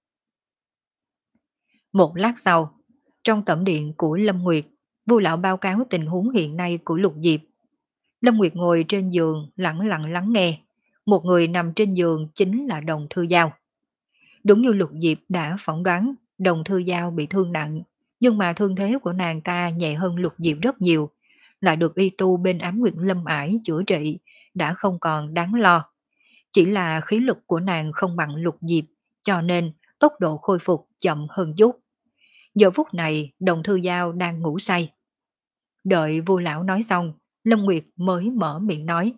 Một lát sau, trong tẩm điện của Lâm Nguyệt, Vu lão báo cáo tình huống hiện nay của Lục Diệp. Lâm Nguyệt ngồi trên giường lặng lặng lắng nghe, một người nằm trên giường chính là Đồng Thư Giao. Đúng như Lục Diệp đã phỏng đoán, Đồng Thư Giao bị thương nặng, nhưng mà thương thế của nàng ta nhẹ hơn Lục Diệp rất nhiều, lại được y tu bên ám nguyệt lâm ải chữa trị, đã không còn đáng lo. Chỉ là khí lực của nàng không bằng Lục Diệp, cho nên tốc độ khôi phục chậm hơn chút. Giờ phút này, Đồng Thư Giao đang ngủ say. Đợi Vu lão nói xong, Lâm Nguyệt mới mở miệng nói.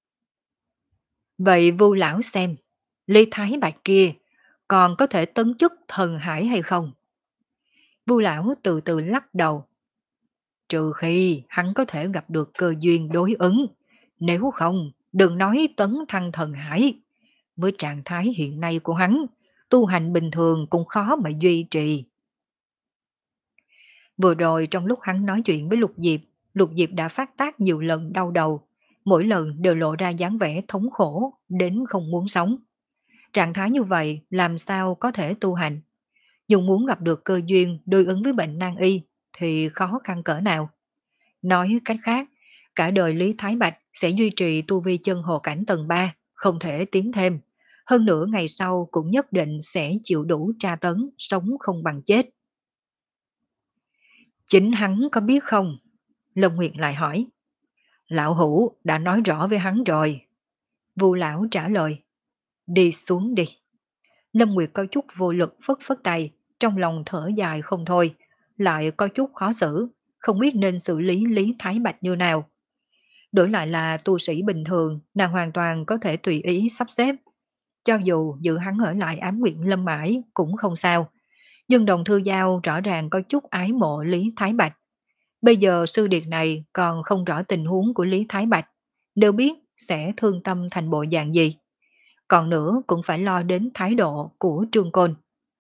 Vậy Vu lão xem, Lý Thái Bạch kia còn có thể tấn chức thần hải hay không? Vu lão từ từ lắc đầu. Trừ khi hắn có thể gặp được cơ duyên đối ứng, nếu không, đừng nói tấn thăng thần hải. Với trạng thái hiện nay của hắn, tu hành bình thường cũng khó mà duy trì. Vừa rồi trong lúc hắn nói chuyện với Lục Diệp, Lục Diệp đã phát tác nhiều lần đau đầu, mỗi lần đều lộ ra dáng vẻ thống khổ đến không muốn sống. Trạng thái như vậy làm sao có thể tu hành? Dù muốn gặp được cơ duyên đối ứng với bệnh nan y thì khó khăn cỡ nào. Nói cách khác, cả đời Lý Thái Bạch sẽ duy trì tu vi chân hồ cảnh tầng ba, không thể tiến thêm. Hơn nữa ngày sau cũng nhất định sẽ chịu đủ tra tấn, sống không bằng chết. Chính hắn có biết không? Lâm Nguyệt lại hỏi. Lão Hữu đã nói rõ với hắn rồi. Vu lão trả lời. Đi xuống đi. Lâm Nguyệt có chút vô lực phất phất tay, trong lòng thở dài không thôi, lại có chút khó xử, không biết nên xử lý Lý Thái Bạch như nào. Đổi lại là tu sĩ bình thường, nàng hoàn toàn có thể tùy ý sắp xếp. Cho dù giữ hắn ở lại ám nguyện lâm mãi cũng không sao. Nhưng đồng thư giao rõ ràng có chút ái mộ Lý Thái Bạch. Bây giờ sư điệt này còn không rõ tình huống của Lý Thái Bạch, nếu biết sẽ thương tâm thành bộ dạng gì. Còn nữa cũng phải lo đến thái độ của Trương Côn.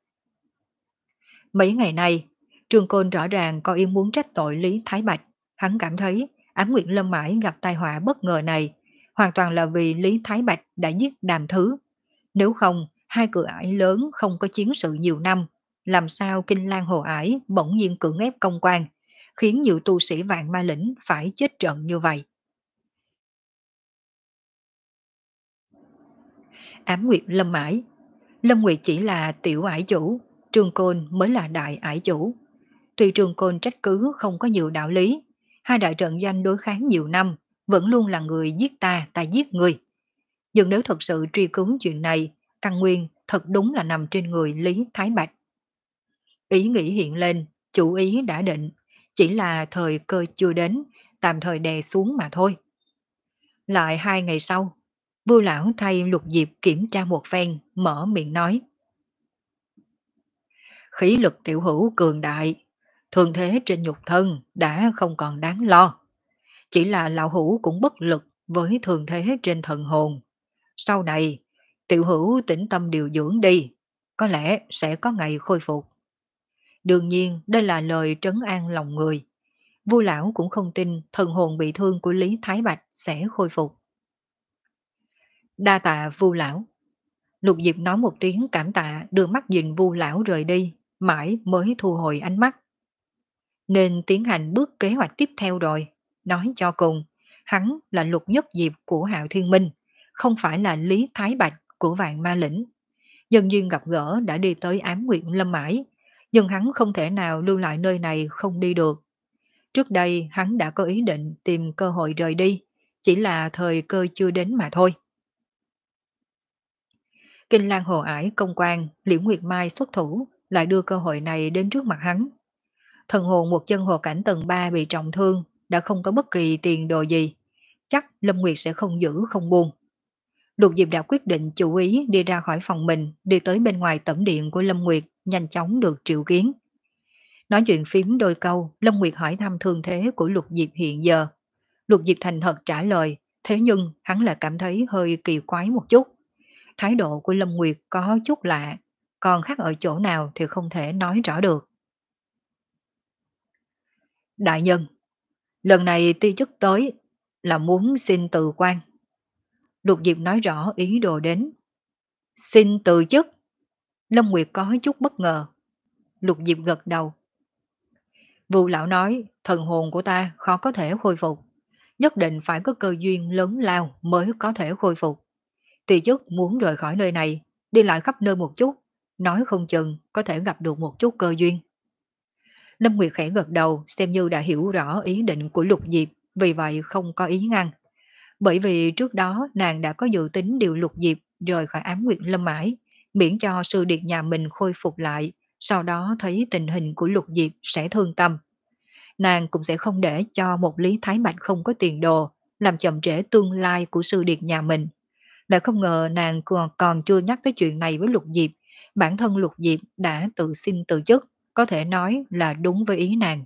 Mấy ngày nay, Trương Côn rõ ràng có ý muốn trách tội Lý Thái Bạch. Hắn cảm thấy Ám Nguyệt Lâm Mãi gặp tai họa bất ngờ này, hoàn toàn là vì Lý Thái Bạch đã giết Đàm Thứ. Nếu không, hai cửa ải lớn không có chiến sự nhiều năm, làm sao Kinh Lan Hồ Ải bỗng nhiên cưỡng ép công quan, khiến nhiều tu sĩ Vạn Ma Lĩnh phải chết trận như vậy. Ám Nguyệt Lâm Mãi, Lâm Nguyệt chỉ là tiểu ải chủ, Trương Côn mới là đại ải chủ. Tuy Trương Côn trách cứ không có nhiều đạo lý, hai đại trận doanh đối kháng nhiều năm, vẫn luôn là người giết ta, ta giết người. Nhưng nếu thật sự truy cứu chuyện này, căn nguyên thật đúng là nằm trên người Lý Thái Bạch. Ý nghĩ hiện lên, chủ ý đã định, chỉ là thời cơ chưa đến, tạm thời đè xuống mà thôi. Lại hai ngày sau, Vưu lão thay Lục Diệp kiểm tra một phen, mở miệng nói. Khí lực tiểu hữu cường đại, thường thế trên nhục thân đã không còn đáng lo. Chỉ là lão hữu cũng bất lực với thường thế trên thần hồn. Sau này, tiểu hữu tĩnh tâm điều dưỡng đi, có lẽ sẽ có ngày khôi phục. Đương nhiên, đây là lời trấn an lòng người. Vua lão cũng không tin thần hồn bị thương của Lý Thái Bạch sẽ khôi phục. Đa tạ Vu lão. Lục Diệp nói một tiếng cảm tạ, đưa mắt nhìn Vu lão rời đi, mãi mới thu hồi ánh mắt. Nên tiến hành bước kế hoạch tiếp theo rồi. Nói cho cùng, hắn là Lục Nhất Diệp của Hạo Thiên Minh, không phải là Lý Thái Bạch của Vạn Ma Lĩnh. Nhân duyên gặp gỡ đã đi tới Ám Nguyện Lâm Mãi, nhưng hắn không thể nào lưu lại nơi này không đi được. Trước đây hắn đã có ý định tìm cơ hội rời đi, chỉ là thời cơ chưa đến mà thôi. Kinh Lan Hồ Ải công quan, Liễu Nguyệt Mai xuất thủ, lại đưa cơ hội này đến trước mặt hắn. Thần hồn một chân hồ cảnh tầng ba bị trọng thương, đã không có bất kỳ tiền đồ gì. Chắc Lâm Nguyệt sẽ không giữ không buông. Lục Diệp đã quyết định chủ ý đi ra khỏi phòng mình, đi tới bên ngoài tẩm điện của Lâm Nguyệt, nhanh chóng được triệu kiến. Nói chuyện phím đôi câu, Lâm Nguyệt hỏi thăm thương thế của Lục Diệp hiện giờ. Lục Diệp thành thật trả lời, thế nhưng hắn lại cảm thấy hơi kỳ quái một chút. Thái độ của Lâm Nguyệt có chút lạ, còn khác ở chỗ nào thì không thể nói rõ được. Đại nhân, lần này ti chức tới là muốn xin từ quan. Lục Diệp nói rõ ý đồ đến. Xin từ chức. Lâm Nguyệt có chút bất ngờ. Lục Diệp gật đầu. Vu lão nói, thần hồn của ta khó có thể khôi phục. Nhất định phải có cơ duyên lớn lao mới có thể khôi phục. Ti chức muốn rời khỏi nơi này, đi lại khắp nơi một chút, nói không chừng có thể gặp được một chút cơ duyên. Lâm Nguyệt khẽ gật đầu, xem như đã hiểu rõ ý định của Lục Diệp, vì vậy không có ý ngăn. Bởi vì trước đó nàng đã có dự tính điều Lục Diệp rời khỏi Ám Nguyệt Lâm Mãi, miễn cho sư điệt nhà mình khôi phục lại, sau đó thấy tình hình của Lục Diệp sẽ thương tâm. Nàng cũng sẽ không để cho một Lý Thái Bạch không có tiền đồ, làm chậm trễ tương lai của sư điệt nhà mình. Lại không ngờ nàng còn, còn chưa nhắc tới chuyện này với Lục Diệp, bản thân Lục Diệp đã tự xin từ chức, có thể nói là đúng với ý nàng.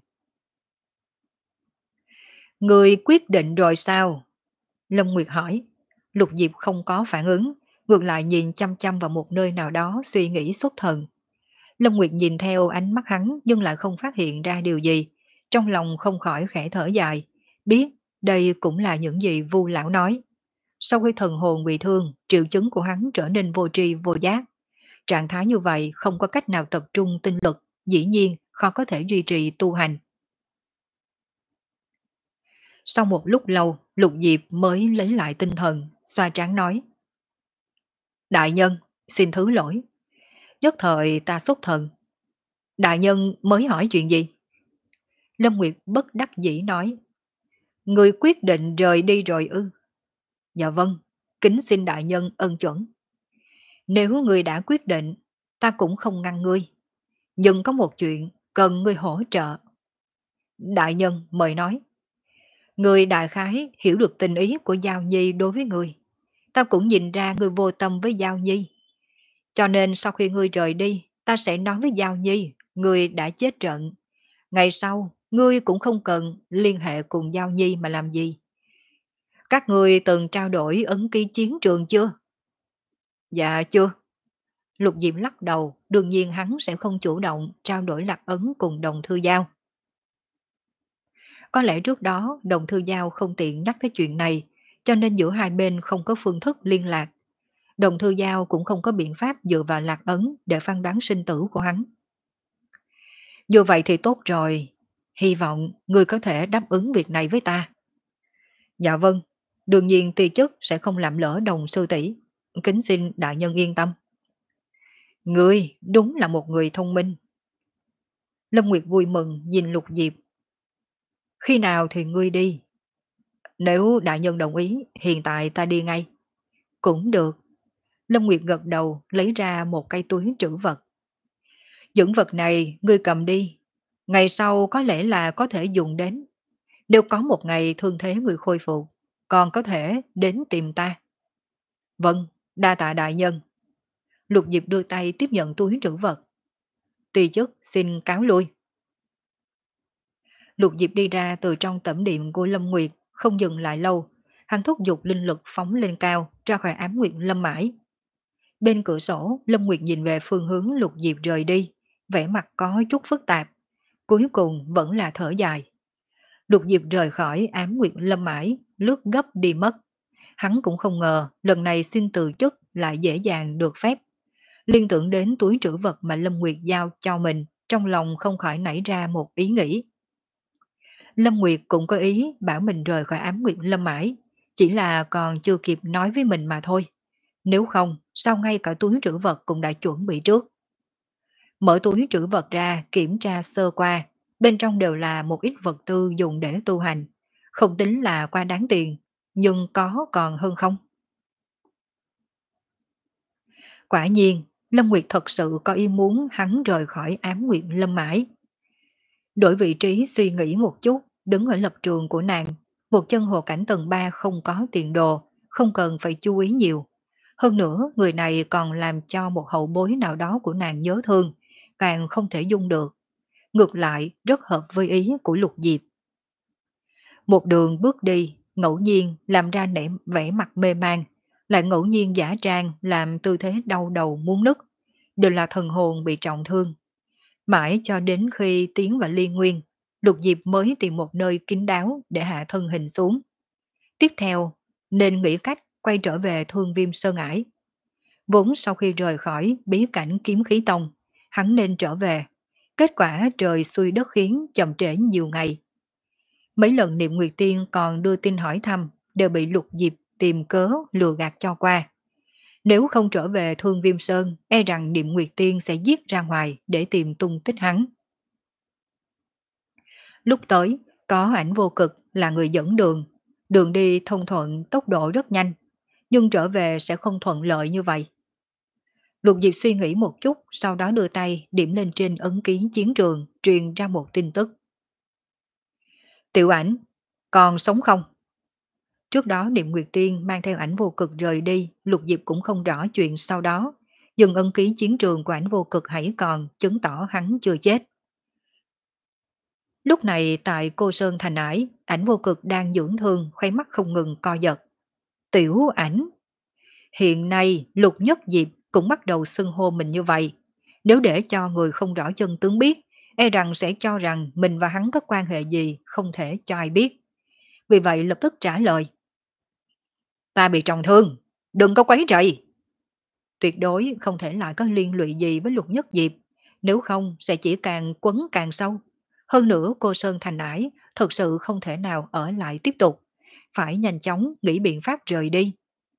Người quyết định rồi sao? Lâm Nguyệt hỏi. Lục Diệp không có phản ứng, ngược lại nhìn chăm chăm vào một nơi nào đó suy nghĩ xuất thần. Lâm Nguyệt nhìn theo ánh mắt hắn nhưng lại không phát hiện ra điều gì, trong lòng không khỏi khẽ thở dài, biết đây cũng là những gì Vu lão nói. Sau khi thần hồn bị thương, triệu chứng của hắn trở nên vô tri vô giác. Trạng thái như vậy không có cách nào tập trung tinh lực, dĩ nhiên khó có thể duy trì tu hành. Sau một lúc lâu, Lục Diệp mới lấy lại tinh thần, xoa trán nói. Đại nhân, xin thứ lỗi. Nhất thời ta xuất thần. Đại nhân mới hỏi chuyện gì? Lâm Nguyệt bất đắc dĩ nói. Người quyết định rời đi rồi ư? Dạ vâng, kính xin đại nhân ân chuẩn. Nếu người đã quyết định, ta cũng không ngăn ngươi. Nhưng có một chuyện cần ngươi hỗ trợ. Đại nhân mời nói. Người đại khái hiểu được tình ý của Giao Nhi đối với người. Ta cũng nhìn ra người vô tâm với Giao Nhi. Cho nên sau khi ngươi rời đi, ta sẽ nói với Giao Nhi, ngươi đã chết trận. Ngày sau, ngươi cũng không cần liên hệ cùng Giao Nhi mà làm gì. Các ngươi từng trao đổi ấn ký chiến trường chưa? Dạ chưa. Lục Diệm lắc đầu, đương nhiên hắn sẽ không chủ động trao đổi lạc ấn cùng đồng thư giao. Có lẽ trước đó đồng thư giao không tiện nhắc tới chuyện này, cho nên giữa hai bên không có phương thức liên lạc. Đồng thư giao cũng không có biện pháp dựa vào lạc ấn để phán đoán sinh tử của hắn. Như vậy thì tốt rồi, hy vọng người có thể đáp ứng việc này với ta. Dạ vâng, đương nhiên ti chức sẽ không làm lỡ đồng sư tỷ, kính xin đại nhân yên tâm. Ngươi đúng là một người thông minh. Lâm Nguyệt vui mừng nhìn Lục Diệp. Khi nào thì ngươi đi? Nếu đại nhân đồng ý, hiện tại ta đi ngay. Cũng được. Lâm Nguyệt gật đầu lấy ra một cây túi trữ vật. Những vật này ngươi cầm đi. Ngày sau có lẽ là có thể dùng đến. Nếu có một ngày thương thế người khôi phục, còn có thể đến tìm ta. Vâng, đa tạ đại nhân. Lục Diệp đưa tay tiếp nhận túi trữ vật. Tỳ chức xin cáo lui. Lục Diệp đi ra từ trong tẩm điện của Lâm Nguyệt, không dừng lại lâu. Hắn thúc giục linh lực phóng lên cao, ra khỏi ám nguyện Lâm Mãi. Bên cửa sổ, Lâm Nguyệt nhìn về phương hướng Lục Diệp rời đi, vẻ mặt có chút phức tạp. Cuối cùng vẫn là thở dài. Lục Diệp rời khỏi ám nguyện Lâm Mãi, lướt gấp đi mất. Hắn cũng không ngờ lần này xin từ chức lại dễ dàng được phép. Liên tưởng đến túi trữ vật mà Lâm Nguyệt giao cho mình, trong lòng không khỏi nảy ra một ý nghĩ. Lâm Nguyệt cũng có ý bảo mình rời khỏi ám nguyện Lâm Mãi, chỉ là còn chưa kịp nói với mình mà thôi. Nếu không, sao ngay cả túi trữ vật cũng đã chuẩn bị trước. Mở túi trữ vật ra kiểm tra sơ qua, bên trong đều là một ít vật tư dùng để tu hành. Không tính là quá đáng tiền, nhưng có còn hơn không? Quả nhiên, Lâm Nguyệt thật sự có ý muốn hắn rời khỏi ám nguyện Lâm Mãi. Đổi vị trí suy nghĩ một chút, đứng ở lập trường của nàng, một chân hồ cảnh tầng ba không có tiền đồ, không cần phải chú ý nhiều. Hơn nữa, người này còn làm cho một hậu bối nào đó của nàng nhớ thương, càng không thể dung được. Ngược lại, rất hợp với ý của Lục Diệp. Một đường bước đi, ngẫu nhiên làm ra nẻ vẻ mặt mê man, lại ngẫu nhiên giả trang làm tư thế đau đầu muốn nứt, đều là thần hồn bị trọng thương. Mãi cho đến khi tiến vào Liên Nguyên, Lục Diệp mới tìm một nơi kín đáo để hạ thân hình xuống. Tiếp theo, nên nghĩ cách quay trở về Thương Viêm Sơn Ải. Vốn sau khi rời khỏi bí cảnh Kiếm Khí Tông, hắn nên trở về. Kết quả trời xui đất khiến chậm trễ nhiều ngày. Mấy lần Niệm Nguyệt Tiên còn đưa tin hỏi thăm, đều bị Lục Diệp tìm cớ lừa gạt cho qua. Nếu không trở về Thương Viêm Sơn, e rằng Niệm Nguyệt Tiên sẽ giết ra ngoài để tìm tung tích hắn. Lúc tới, có Ảnh Vô Cực là người dẫn đường. Đường đi thông thuận, tốc độ rất nhanh, nhưng trở về sẽ không thuận lợi như vậy. Lục Diệp suy nghĩ một chút, sau đó đưa tay điểm lên trên ấn ký chiến trường, truyền ra một tin tức. Tiểu Ảnh, còn sống không? Trước đó Niệm Nguyệt Tiên mang theo Ảnh Vô Cực rời đi, Lục Diệp cũng không rõ chuyện sau đó. Dừng ấn ký chiến trường của Ảnh Vô Cực hãy còn, chứng tỏ hắn chưa chết. Lúc này tại Cô Sơn Thành Ải, Ảnh Vô Cực đang dưỡng thương, khóe mắt không ngừng co giật. Tiểu Ảnh. Hiện nay Lục Nhất Diệp cũng bắt đầu xưng hô mình như vậy. Nếu để cho người không rõ chân tướng biết, e rằng sẽ cho rằng mình và hắn có quan hệ gì không thể cho ai biết. Vì vậy lập tức trả lời. Ta bị trọng thương, đừng có quấy rầy. Tuyệt đối không thể lại có liên lụy gì với Lục Nhất Diệp, nếu không sẽ chỉ càng quấn càng sâu. Hơn nữa cô Sơn Thành Ải thực sự không thể nào ở lại tiếp tục, phải nhanh chóng nghĩ biện pháp rời đi.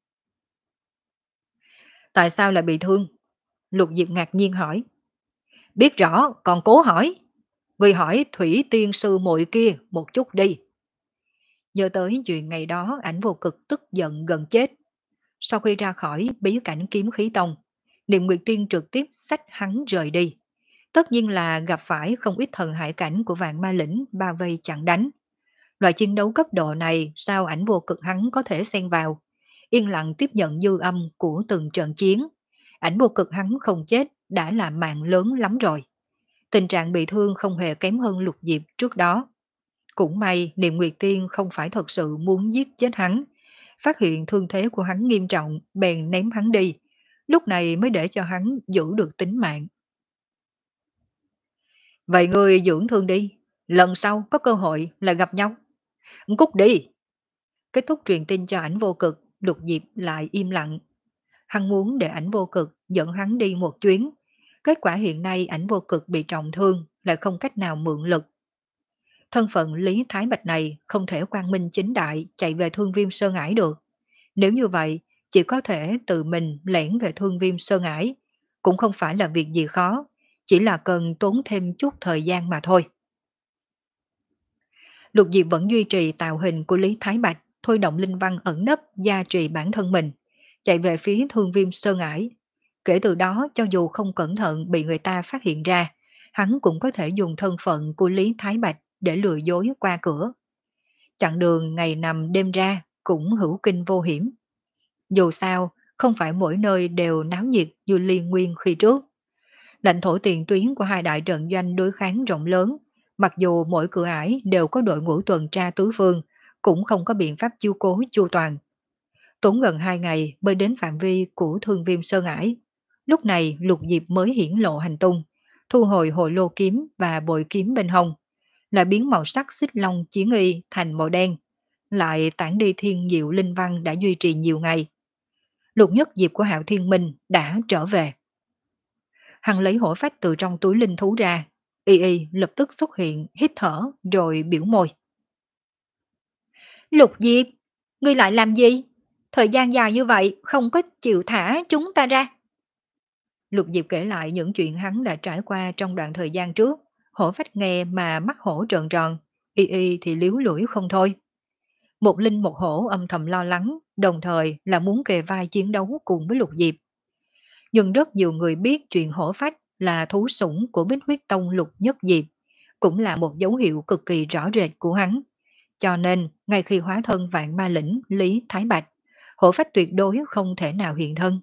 Tại sao lại bị thương? Lục Diệp ngạc nhiên hỏi. Biết rõ còn cố hỏi. Người hỏi Thủy Tiên Sư muội kia một chút đi. Nhớ tới chuyện ngày đó ảnh vô cực tức giận gần chết. Sau khi ra khỏi bí cảnh kiếm khí tông, Niệm Nguyệt Tiên trực tiếp xách hắn rời đi. Tất nhiên là gặp phải không ít thần hải cảnh của vạn ma lĩnh bao vây chặn đánh. Loại chiến đấu cấp độ này sao ảnh vô cực hắn có thể xen vào, yên lặng tiếp nhận dư âm của từng trận chiến. Ảnh vô cực hắn không chết đã là mạng lớn lắm rồi. Tình trạng bị thương không hề kém hơn Lục Diệp trước đó. Cũng may Niệm Nguyệt Tiên không phải thật sự muốn giết chết hắn. Phát hiện thương thế của hắn nghiêm trọng bèn ném hắn đi. Lúc này mới để cho hắn giữ được tính mạng. Vậy ngươi dưỡng thương đi. Lần sau có cơ hội là gặp nhau. Cút đi. Kết thúc truyền tin cho ảnh vô cực, Lục Diệp lại im lặng. Hắn muốn để ảnh vô cực dẫn hắn đi một chuyến. Kết quả hiện nay ảnh vô cực bị trọng thương, lại không cách nào mượn lực. Thân phận Lý Thái Bạch này không thể quang minh chính đại chạy về Thương Viêm Sơn Ải được. Nếu như vậy, chỉ có thể tự mình lẻn về Thương Viêm Sơn Ải. Cũng không phải là việc gì khó, chỉ là cần tốn thêm chút thời gian mà thôi. Lục Diệp vẫn duy trì tạo hình của Lý Thái Bạch, thôi động linh văn ẩn nấp gia trì bản thân mình, chạy về phía Thương Viêm Sơn Ải. Kể từ đó, cho dù không cẩn thận bị người ta phát hiện ra, hắn cũng có thể dùng thân phận của Lý Thái Bạch để lừa dối qua cửa. Chặng đường ngày nằm đêm ra cũng hữu kinh vô hiểm. Dù sao, không phải mỗi nơi đều náo nhiệt như Liên Nguyên khi trước. Lãnh thổ tiền tuyến của hai đại trận doanh đối kháng rộng lớn, mặc dù mỗi cửa ải đều có đội ngũ tuần tra tứ phương, cũng không có biện pháp chiêu cố chu toàn. Tốn gần hai ngày mới đến phạm vi của Thương Viêm Sơn Ải. Lúc này Lục Diệp mới hiển lộ hành tung, thu hồi hồi lô kiếm và bội kiếm bên hông, lại biến màu sắc xích long chiến y thành màu đen, lại tản đi thiên diệu linh văn đã duy trì nhiều ngày. Lục nhất diệp của Hạo Thiên Minh đã trở về. Hắn lấy hổ phách từ trong túi linh thú ra, y y lập tức xuất hiện, hít thở rồi biểu môi. Lục Diệp, ngươi lại làm gì? Thời gian dài như vậy không có chịu thả chúng ta ra. Lục Diệp kể lại những chuyện hắn đã trải qua trong đoạn thời gian trước. Hổ phách nghe mà mắt hổ trợn tròn, y y thì liếu lưỡi không thôi. Một linh một hổ âm thầm lo lắng, đồng thời là muốn kề vai chiến đấu cùng với Lục Diệp. Nhưng rất nhiều người biết chuyện hổ phách là thú sủng của Bích Huyết Tông Lục Nhất Diệp, cũng là một dấu hiệu cực kỳ rõ rệt của hắn. Cho nên, ngay khi hóa thân vạn ma lĩnh Lý Thái Bạch, hổ phách tuyệt đối không thể nào hiện thân.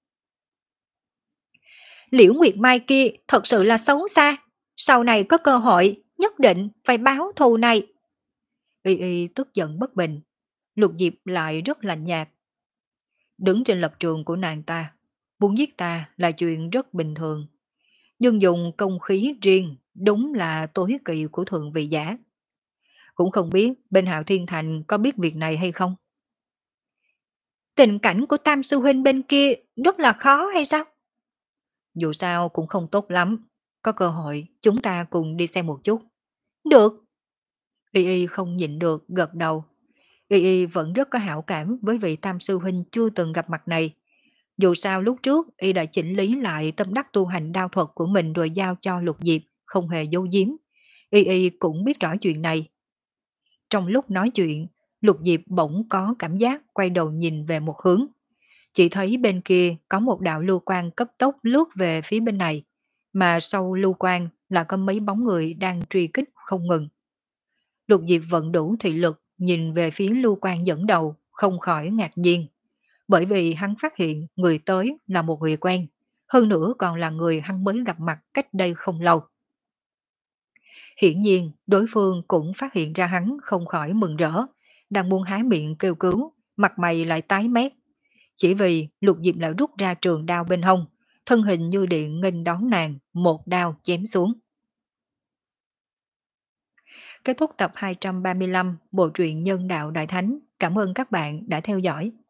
Liễu Nguyệt Mai kia thật sự là xấu xa, sau này có cơ hội nhất định phải báo thù này. Y y tức giận bất bình, Lục Diệp lại rất lạnh nhạt. Đứng trên lập trường của nàng ta, muốn giết ta là chuyện rất bình thường. Nhưng dùng công khí riêng đúng là tối kỵ của thượng vị giả. Cũng không biết bên Hạo Thiên Thành có biết việc này hay không? Tình cảnh của Tam Sư Huynh bên kia rất là khó hay sao? Dù sao cũng không tốt lắm. Có cơ hội chúng ta cùng đi xem một chút. Được. Y Y không nhịn được gật đầu. Y Y vẫn rất có hảo cảm với vị Tam Sư Huynh chưa từng gặp mặt này. Dù sao lúc trước Y đã chỉnh lý lại tâm đắc tu hành đao thuật của mình rồi giao cho Lục Diệp, không hề giấu giếm. Y Y cũng biết rõ chuyện này. Trong lúc nói chuyện, Lục Diệp bỗng có cảm giác quay đầu nhìn về một hướng. Chỉ thấy bên kia có một đạo lưu quang cấp tốc lướt về phía bên này, mà sau lưu quang là có mấy bóng người đang truy kích không ngừng. Lục Diệp vận đủ thị lực nhìn về phía lưu quang dẫn đầu, không khỏi ngạc nhiên. Bởi vì hắn phát hiện người tới là một người quen, hơn nữa còn là người hắn mới gặp mặt cách đây không lâu. Hiển nhiên, đối phương cũng phát hiện ra hắn không khỏi mừng rỡ, đang muốn há miệng kêu cứu, mặt mày lại tái mét. Chỉ vì Lục Diệp lại rút ra trường đao bên hông, thân hình như điện nghênh đón nàng, một đao chém xuống. Kết thúc tập hai trăm ba mươi lăm bộ truyện Nhân đạo Đại Thánh. Cảm ơn các bạn đã theo dõi.